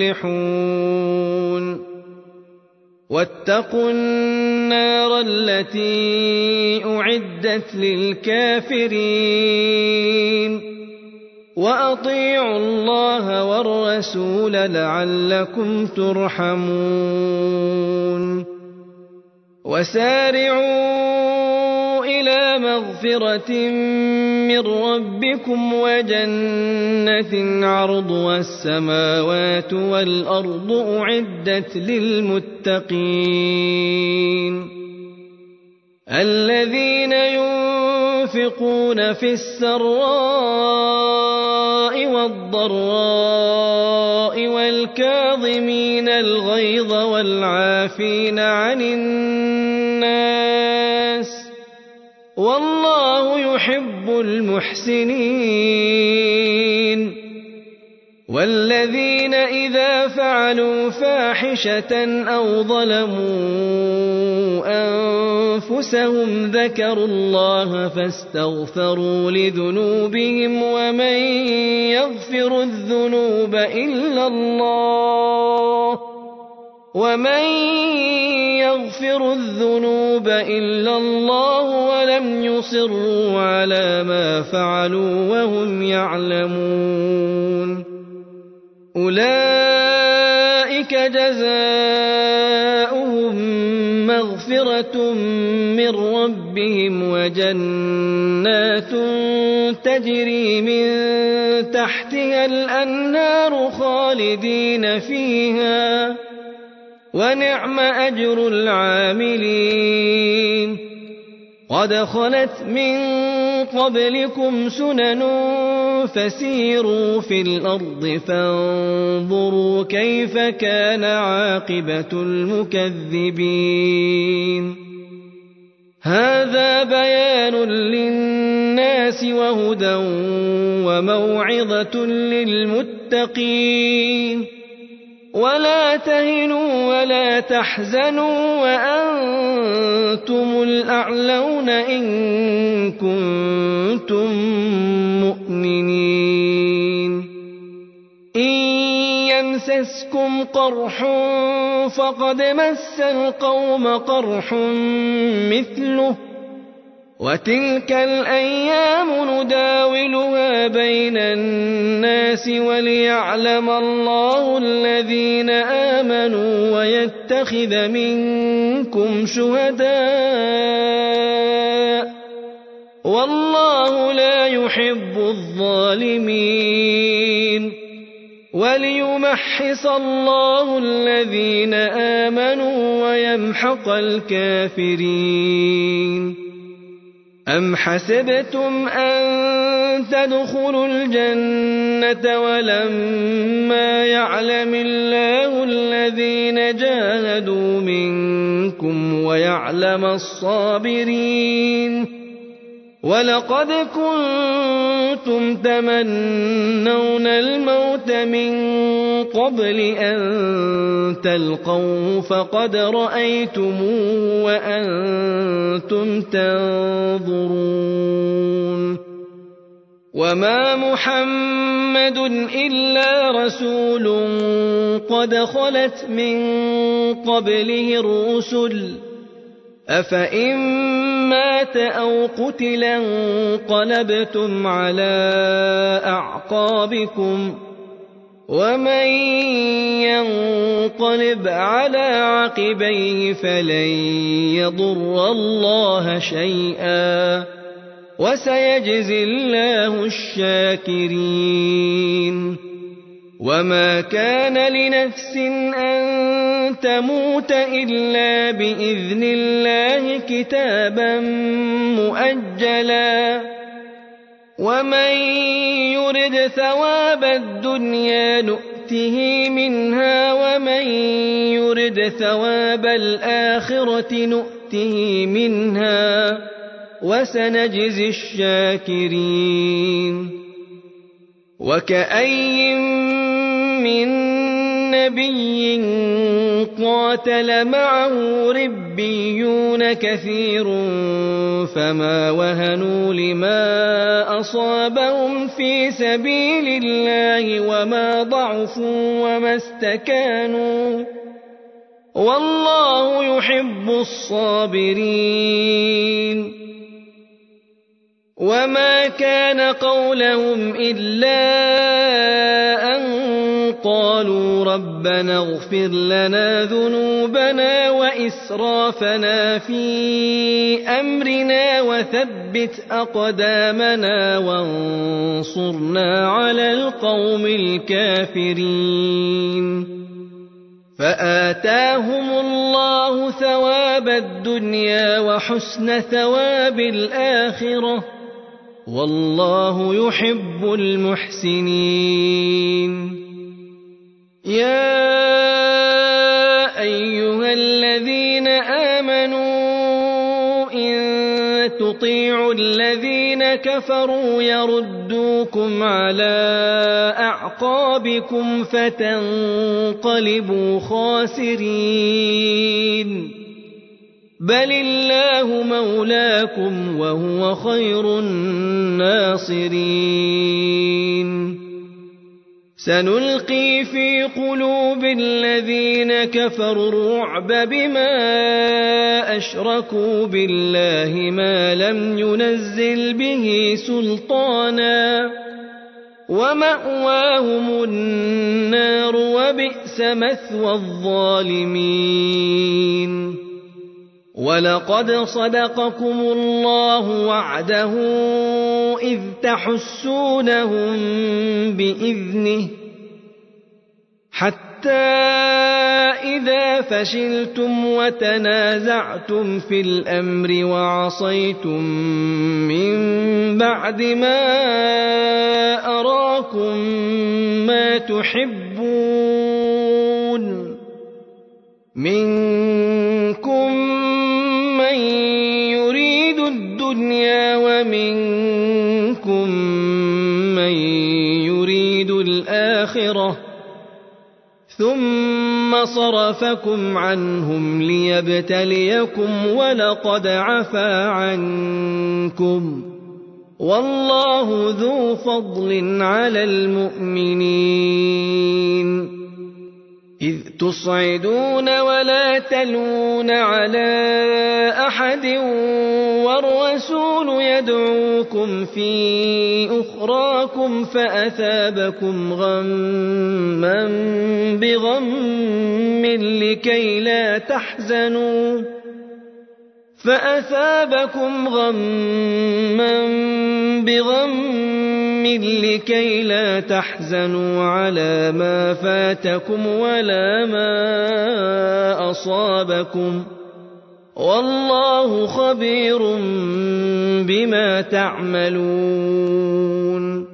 تفلحون واتقوا النار التي أعدت للكافرين وأطيعوا الله والرسول لعلكم ترحمون وسارعوا إلى مغفرة من ربكم وجنة عرضها السماوات والأرض أعدت للمتقين الذين ينفقون في السراء والضراء والكاظمين الغيظ والعافين عن الناس والله يحب المحسنين والذين إذا فعلوا فاحشة أو ظلموا أنفسهم ذكروا الله فاستغفروا لذنوبهم ومن يغفر الذنوب إلا الله ومن يغفر الذنوب إلا الله ولم يصروا على ما فعلوا وهم يعلمون أولئك جزاؤهم مغفرة من ربهم وجنات تجري من تحتها الأنهار خالدين فيها ونعم أجر العاملين قد خلت من قبلكم سنن فسيروا في الأرض فانظروا كيف كان عاقبة المكذبين هذا بيان للناس وهدى وموعظة للمتقين ولا تهنوا ولا تحزنوا وأنتم الأعلون إن كنتم مؤمنين إن يمسسكم قرح فقد مس القوم قرح مثله وتلك الأيام نداولها بين الناس وليعلم الله الذين آمنوا ويتخذ منكم شهداء والله لا يحب الظالمين وليمحص الله الذين آمنوا ويمحق الكافرين أم حسبتم أن تدخلوا الجنة ولما يعلم الله الذين جاهدوا منكم ويعلم الصابرين ولقد كنتم تمنون الموت من قبل أن تلقوه فقد رأيتموه وأنتم تنظرون وما محمد إلا رسول قد خلت من قبله الرسل أفإن مات أو قتل انقلبتم على أعقابكم ومن ينقلب على عقبيه فلن يضر الله شيئا وسيجزي الله الشاكرين وما كان لنفس أن تموت إلا بإذن الله كتابا مؤجلا ومن يرد ثواب الدنيا نؤته منها ومن يرد ثواب الآخرة نؤته منها وسنجزي الشاكرين وكأي من نبي قاتل معه ربيون كثير فما وهنوا لما أصابهم في سبيل الله وما ضعفوا وما استكانوا والله يحب الصابرين وما كان قولهم إلا أن قالوا ربنا اغفر لنا ذنوبنا وإسرافنا في أمرنا وثبت أقدامنا وانصرنا على القوم الكافرين فآتاهم الله ثواب الدنيا وحسن ثواب الآخرة والله يحب المحسنين يا أيها الذين آمنوا إن تطيعوا الذين كفروا يردوكم على أعقابكم فتنقلبوا خاسرين بل الله مولاكم وهو خير الناصرين سنلقي في قلوب الذين كفروا الرعب بما أشركوا بالله ما لم ينزل به سلطانا ومأواهم النار وبئس مثوى الظالمين ولقد صدقكم الله وعده إذ تحسونهم بإذنه حتى إذا فشلتم وتنازعتم في الأمر وعصيتم من بعد ما أراكم ما تحبون منكم من يريد الدنيا ومنكم من يريد الآخرة ثم صرفكم عنهم ليبتليكم ولقد عفا عنكم والله ذو فضل على المؤمنين إذ تصعدون ولا تلوون على أحد والرسول يدعوكم في أخراكم فأثابكم غما بغم لكي لا تحزنوا فأثابكم غما بغم لكي لا تحزنوا على ما فاتكم ولا ما أصابكم والله خبير بما تعملون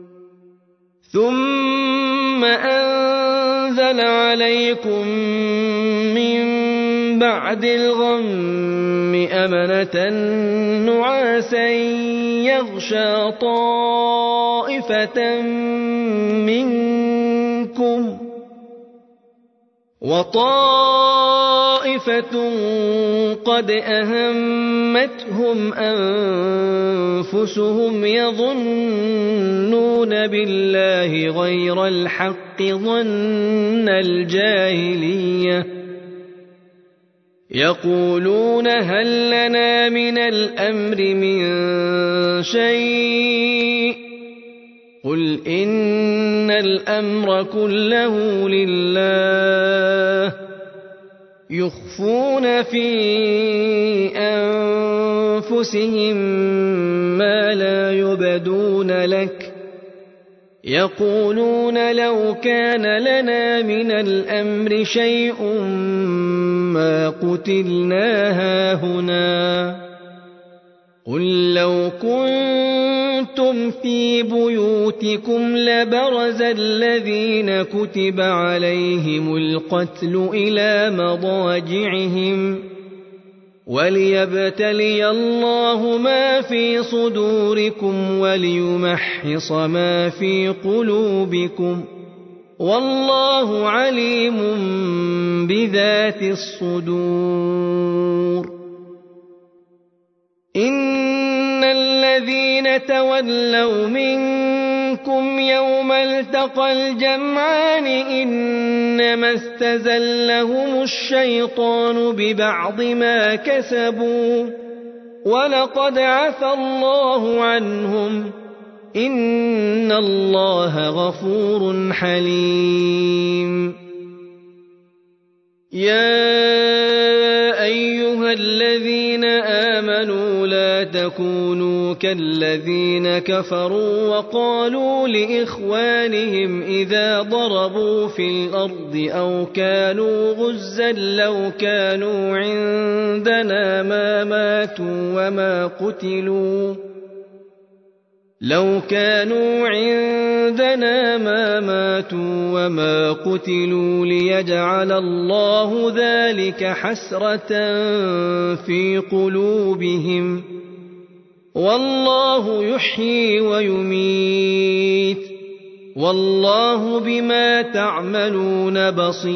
ثم أنزل عليكم من بعد الغم أمنة نعاسا يغشى طائفة منكم وطائفة قد أهمتهم أنفسهم يظنون بالله غير الحق ظن الجاهلية يقولون هل لنا من الأمر من شيء قل إن الأمر كله لله يخفون في أنفسهم ما لا يبدون لك يقولون لو كان لنا من الأمر شيء ما قتلنا هاهنا قل لو كنتم في بيوتكم لبرز الذين كتب عليهم القتل إلى مضاجعهم وليبتلي الله ما في صدوركم وليمحص ما في قلوبكم والله عليم بذات الصدور إن الذين تولوا منكم يوم التقى الجمعان إنما استزلهم الشيطان ببعض ما كسبوا ولقد عفى الله عنهم إن الله غفور حليم يا أيها الذين آمنوا لا تكونوا كالذين كفروا وقالوا لإخوانهم إذا ضربوا في الأرض أو كانوا غزا لو كانوا عندنا ما ماتوا وما قتلوا لو كانوا عندنا ما ماتوا وما قتلوا ليجعل الله ذلك حسرة في قلوبهم والله يحيي ويميت والله بما تعملون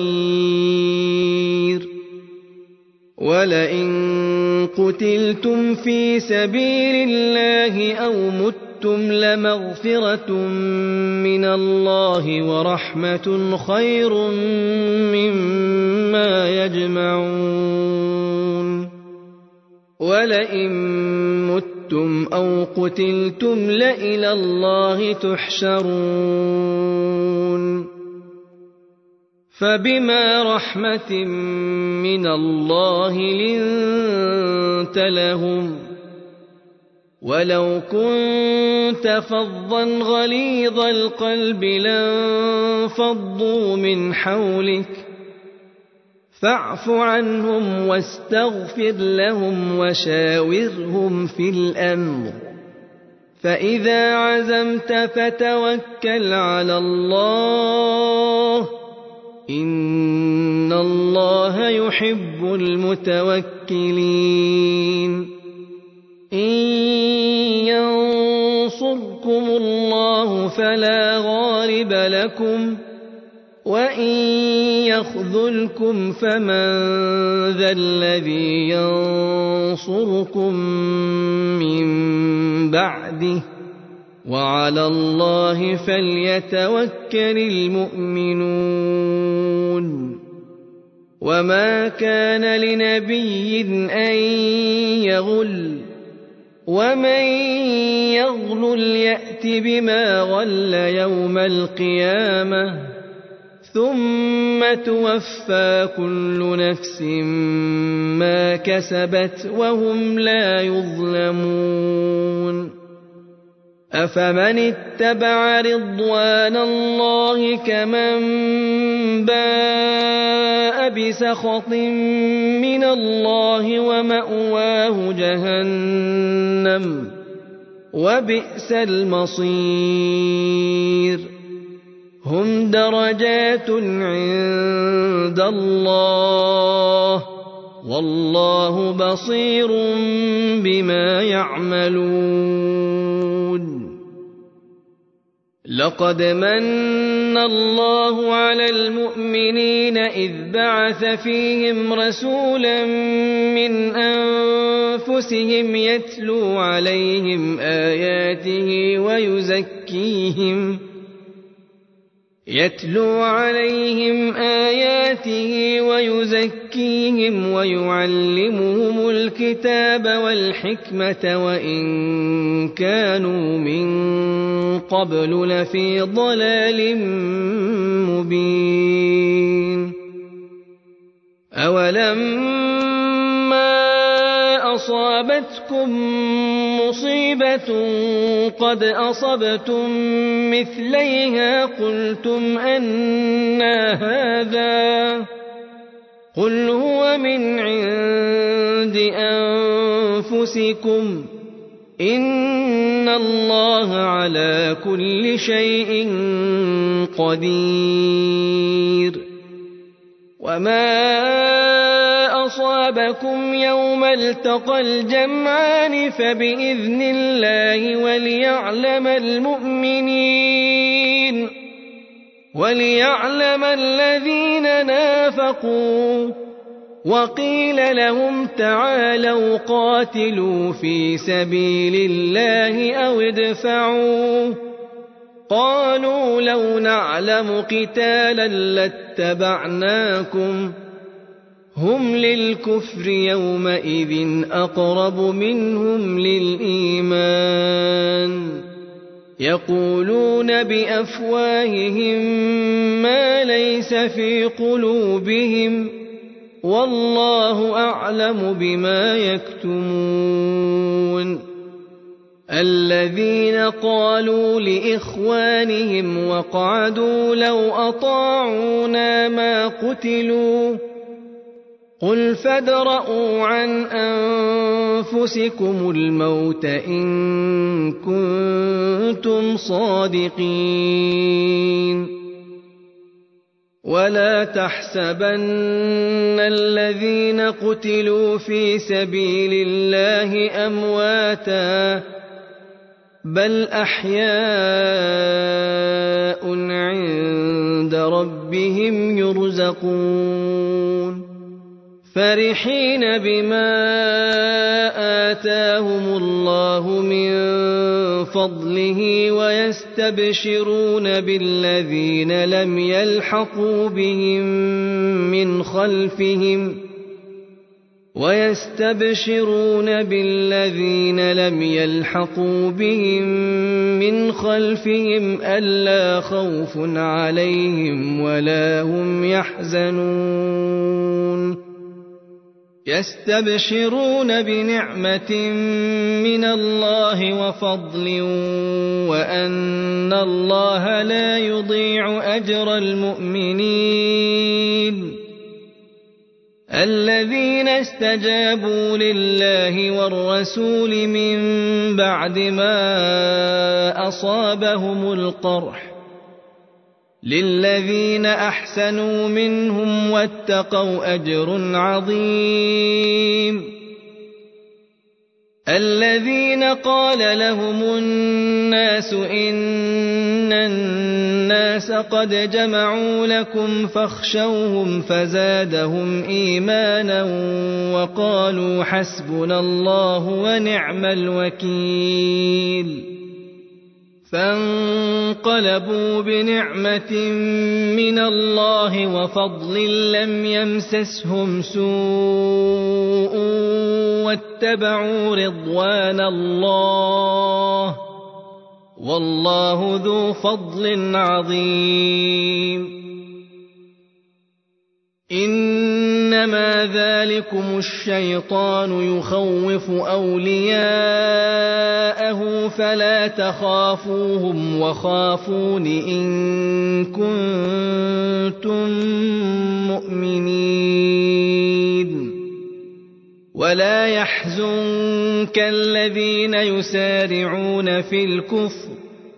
بصير ولئن قتلتم في سبيل الله أو متم لمغفرة من الله ورحمة خير مما يجمعون ولئن متم أو قتلتم لإلى الله تحشرون فبما رحمة من الله لنت لهم ولو كنت فظا غليظ القلب لانفضوا من حولك فاعف عنهم واستغفر لهم وشاورهم في الأمر فإذا عزمت فتوكل على الله إن الله يحب المتوكلين إن ينصركم الله فلا غالب لكم وإن يخذلكم فمن ذا الذي ينصركم من بعده وعلى الله فليتوكل المؤمنون وما كان لنبي أن يغل ومن يغل يأت بما غل يوم القيامة ثم توفى كل نفس ما كسبت وهم لا يظلمون أفمن اتبع رضوان الله كمن باء بسخط من الله ومأواه جهنم وبئس المصير هم درجات عند الله والله بصير بما يعملون لقد من الله على المؤمنين إذ بعث فيهم رسولا من أنفسهم يتلو عليهم آياته ويزكيهم يتلو عليهم آياته ويزكيهم ويعلمهم الكتاب والحكمة وإن كانوا من قبل لفي ضلال مبين أولما أصابتكم مصيبة قد أصبتم مثليها قلتم أنى هذا قل هو من عند أنفسكم إن الله على كل شيء قدير وما أصابكم يوم التقى الجمعان فبإذن الله وليعلم المؤمنين وليعلم الذين نافقوا وقيل لهم تعالوا قاتلوا في سبيل الله أو ادفعوا قالوا لو نعلم قتالا لاتبعناكم هم للكفر يومئذ أقرب منهم للإيمان يقولون بأفواههم ما ليس في قلوبهم والله أعلم بما يكتمون الذين قالوا لإخوانهم وقعدوا لو أطاعونا ما قتلوا قل فادرءوا عن أنفسكم الموت إن كنتم صادقين ولا تحسبن الذين قتلوا في سبيل الله أمواتا بل أحياء عند ربهم يرزقون فرحين بما آتاهم الله من فضله ويستبشرون بالذين لم يلحقوا بهم من خلفهم ويستبشرون بالذين لم يلحقوا بهم من خلفهم ألا خوف عليهم ولا هم يحزنون يستبشرون بنعمة من الله وفضل وأن الله لا يضيع أجر المؤمنين الذين استجابوا لله والرسول من بعد ما أصابهم القرح للذين أحسنوا منهم واتقوا أجر عظيم الذين قال لهم الناس إن الناس قد جمعوا لكم فاخشوهم فزادهم إيمانا وقالوا حسبنا الله ونعم الوكيل فانقلبوا بنعمة من الله وفضل لم يمسسهم سوء واتبعوا رضوان الله والله ذو فضل عظيم إنما ذلكم الشيطان يخوف أولياءه فلا تخافوهم وخافون إن كنتم مؤمنين ولا يحزنك الذين يسارعون في الكفر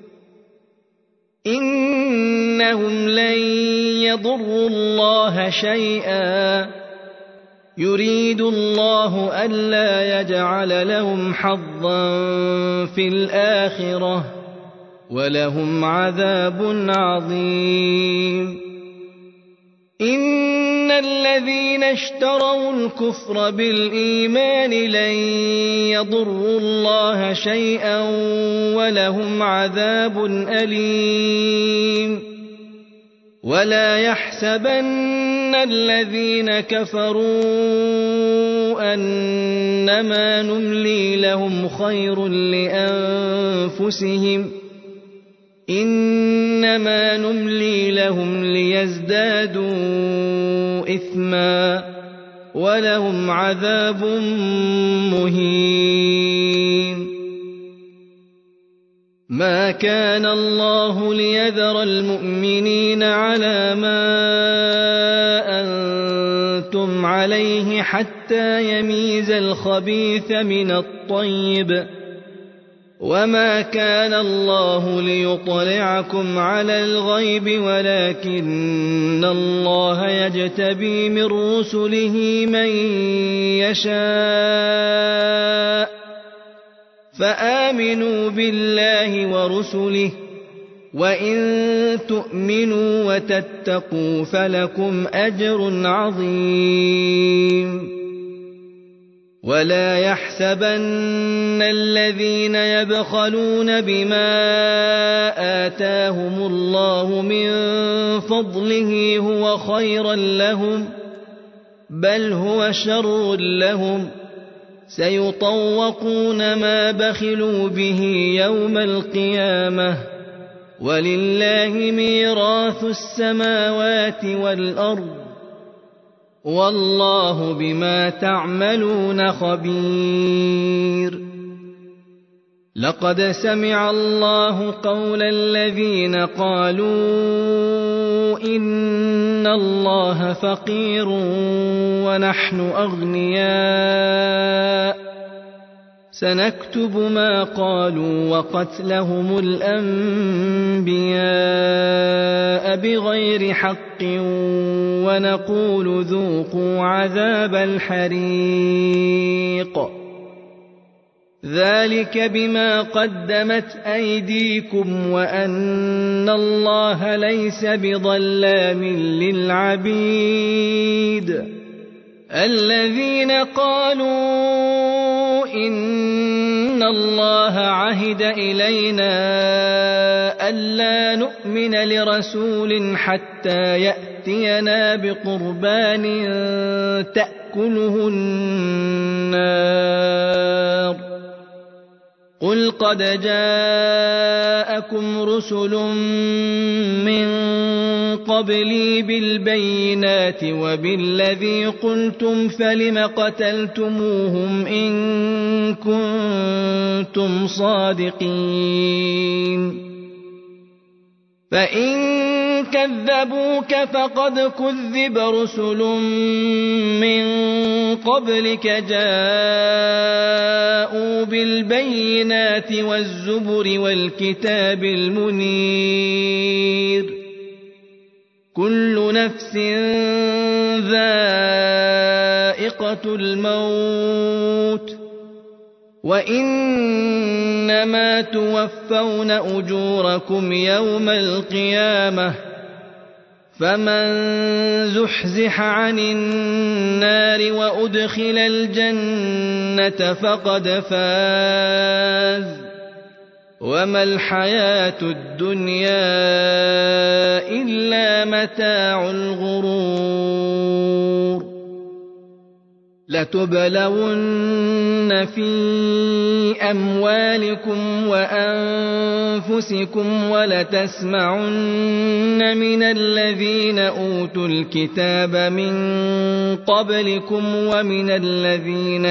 إنهم لن يضروا الله شيئا يريد الله ألا يجعل لهم حظا في الآخرة ولهم عذاب عظيم إن الذين اشتروا الكفر بالإيمان لن يضروا الله شيئا ولهم عذاب أليم ولا يحسبن الذين كفروا أنما نملي لهم خير لأنفسهم إنما نملي لهم ليزدادوا إثما ولهم عذاب مهين ما كان الله ليذر المؤمنين على ما أنتم عليه حتى يميز الخبيث من الطيب وما كان الله ليطلعكم على الغيب ولكن الله يجتبي من رسله من يشاء فآمنوا بالله ورسله وإن تؤمنوا وتتقوا فلكم أجر عظيم ولا يحسبن الذين يبخلون بما آتاهم الله من فضله هو خيرا لهم بل هو شر لهم سيطوقون ما بخلوا به يوم القيامة ولله ميراث السماوات والأرض والله بما تعملون خبير لقد سمع الله قول الذين قالوا إن الله فقير ونحن أغنياء سنكتب ما قالوا وقتلهم الأنبياء بغير حق ونقول ذوقوا عذاب الحريق ذلك بما قدمت أيديكم وأن الله ليس بظلام للعبيد الذين قالوا إن الله عهد إلينا ألا نؤمن لرسول حتى يأتينا بقربان تأكله النار قل قد جاءكم رسل من قبلي بالبينات وبالذي قلتم فلم قتلتموهم إن كنتم صادقين فإن كذبوك فقد كذب رسل من قبلك جاءوا بالبينات والزبر والكتاب المنير كل نفس ذائقة الموت وإنما توفون أجوركم يوم القيامة فمن زحزح عن النار وأدخل الجنة فقد فاز وما الحياة الدنيا إلا متاع الغرور لتبلون في أموالكم وأنفسكم ولتسمعن من الذين أوتوا الكتاب من قبلكم ومن الذين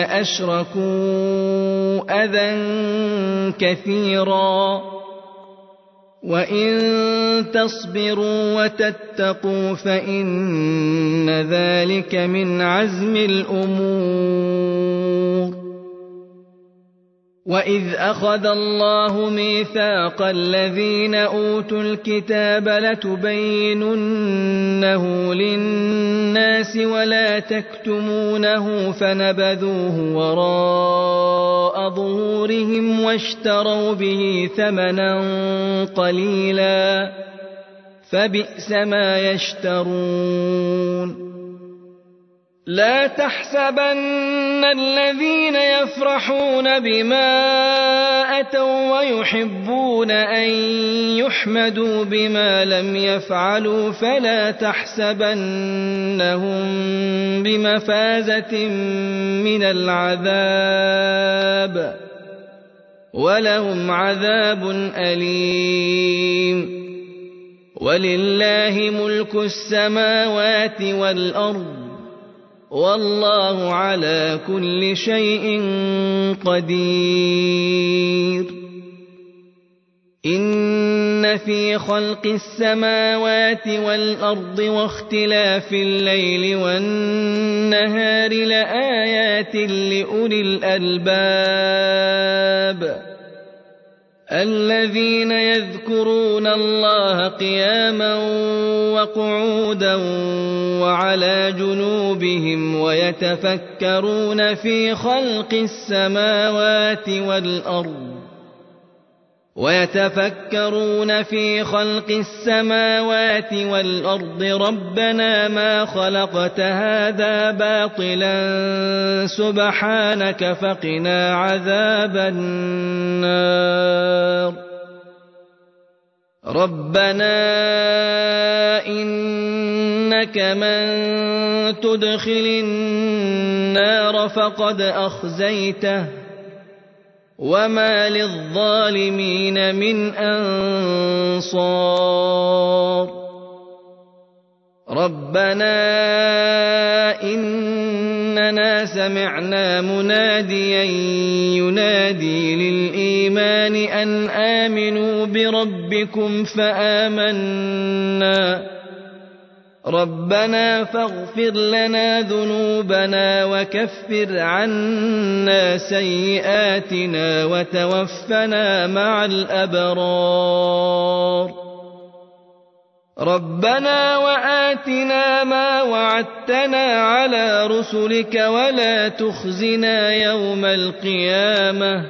أشركوا أذى كثيرا وإن تصبروا وتتقوا فإن ذلك من عزم الأمور. وإذ أخذ الله ميثاق الذين أوتوا الكتاب لتبيننه للناس ولا تكتمونه فنبذوه وراء ظهورهم واشتروا به ثمنا قليلا فبئس ما يشترون. لا تحسبن الذين يفرحون بما أتوا ويحبون أن يحمدوا بما لم يفعلوا فلا تحسبنهم بمفازة من العذاب ولهم عذاب أليم. ولله ملك السماوات والأرض والله على كل شيء قدير. إن في خلق السماوات والأرض واختلاف الليل والنهار لآيات لأولي الألباب الذين يذكرون الله قياما وقعودا وعلى جنوبهم ويتفكرون في خلق السماوات والأرض ويتفكرون في خلق السماوات والأرض ربنا ما خلقت هذا باطلا سبحانك فقنا عذاب النار. ربنا إنك من تدخل النار فقد أخزيته وما للظالمين من أنصار. ربنا إننا سمعنا مناديا ينادي للإيمان أن آمنوا بربكم فآمنا. ربنا فاغفر لنا ذنوبنا وكفر عنا سيئاتنا وتوفنا مع الأبرار. ربنا وآتنا ما وعدتنا على رسلك ولا تخزنا يوم القيامة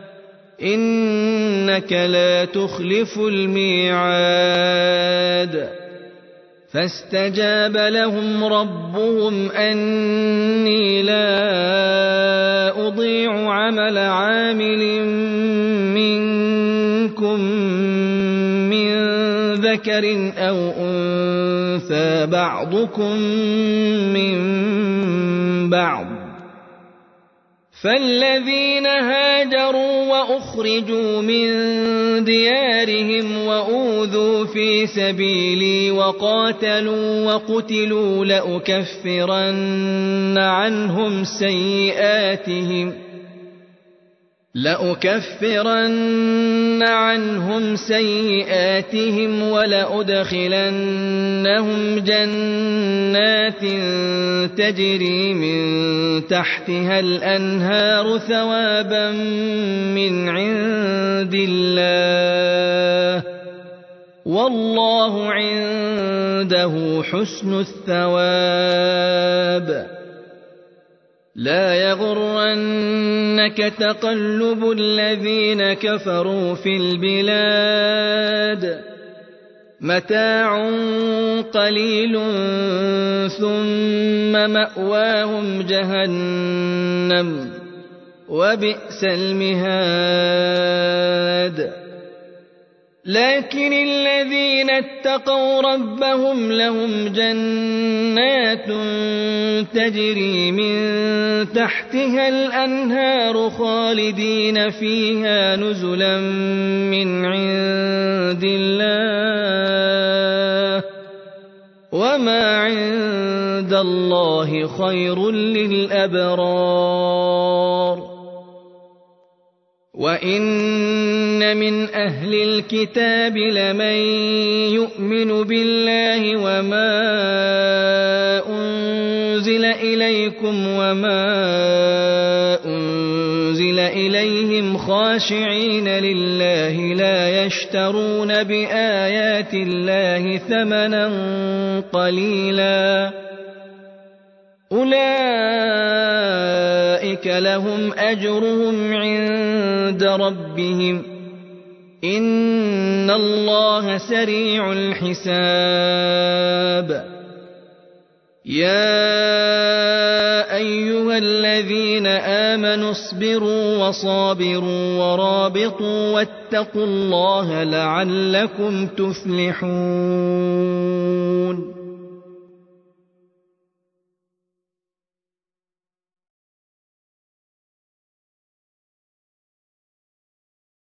إنك لا تخلف الميعاد. فاستجاب لهم ربهم أني لا أضيع عمل عامل منكم من ذكر أو أنثى بعضكم من بعض. فالذين هاجروا وأخرجوا من ديارهم وأوذوا في سبيلي وقاتلوا وقتلوا لأكفرن عنهم سيئاتهم لأكفرن عنهم سيئاتهم ولأدخلنهم جنات تجري من تحتها الأنهار ثوابا من عند الله والله عنده حسن الثواب. لا يغرنك تقلب الذين كفروا في البلاد متاع قليل ثم مأواهم جهنم وبئس المهاد. لكن الذين اتقوا ربهم لهم جنات تجري من تحتها الأنهار خالدين فيها نزلا من عند الله وما عند الله خير للأبرار. وَإِنَّ مِنْ أَهْلِ الْكِتَابِ لَمَن يُؤْمِنُ بِاللَّهِ وَمَا أُنزِلَ إِلَيْكُمْ وَمَا أُنزِلَ إِلَيْهِمْ خَاشِعِينَ لِلَّهِ لَا يَشْتَرُونَ بِآيَاتِ اللَّهِ ثَمَنًا قَلِيلًا ۗ أُولَئِكَ لَهُمْ أَجْرُهُمْ عِندَ رَبِّهِمْ ۗ إِنَّ اللَّهَ سَرِيعُ الْحِسَابِ. يَا أَيُّهَا الَّذِينَ آمَنُوا اصْبِرُوا وَصَابِرُوا وَرَابِطُوا وَاتَّقُوا اللَّهَ لَعَلَّكُمْ تُفْلِحُونَ.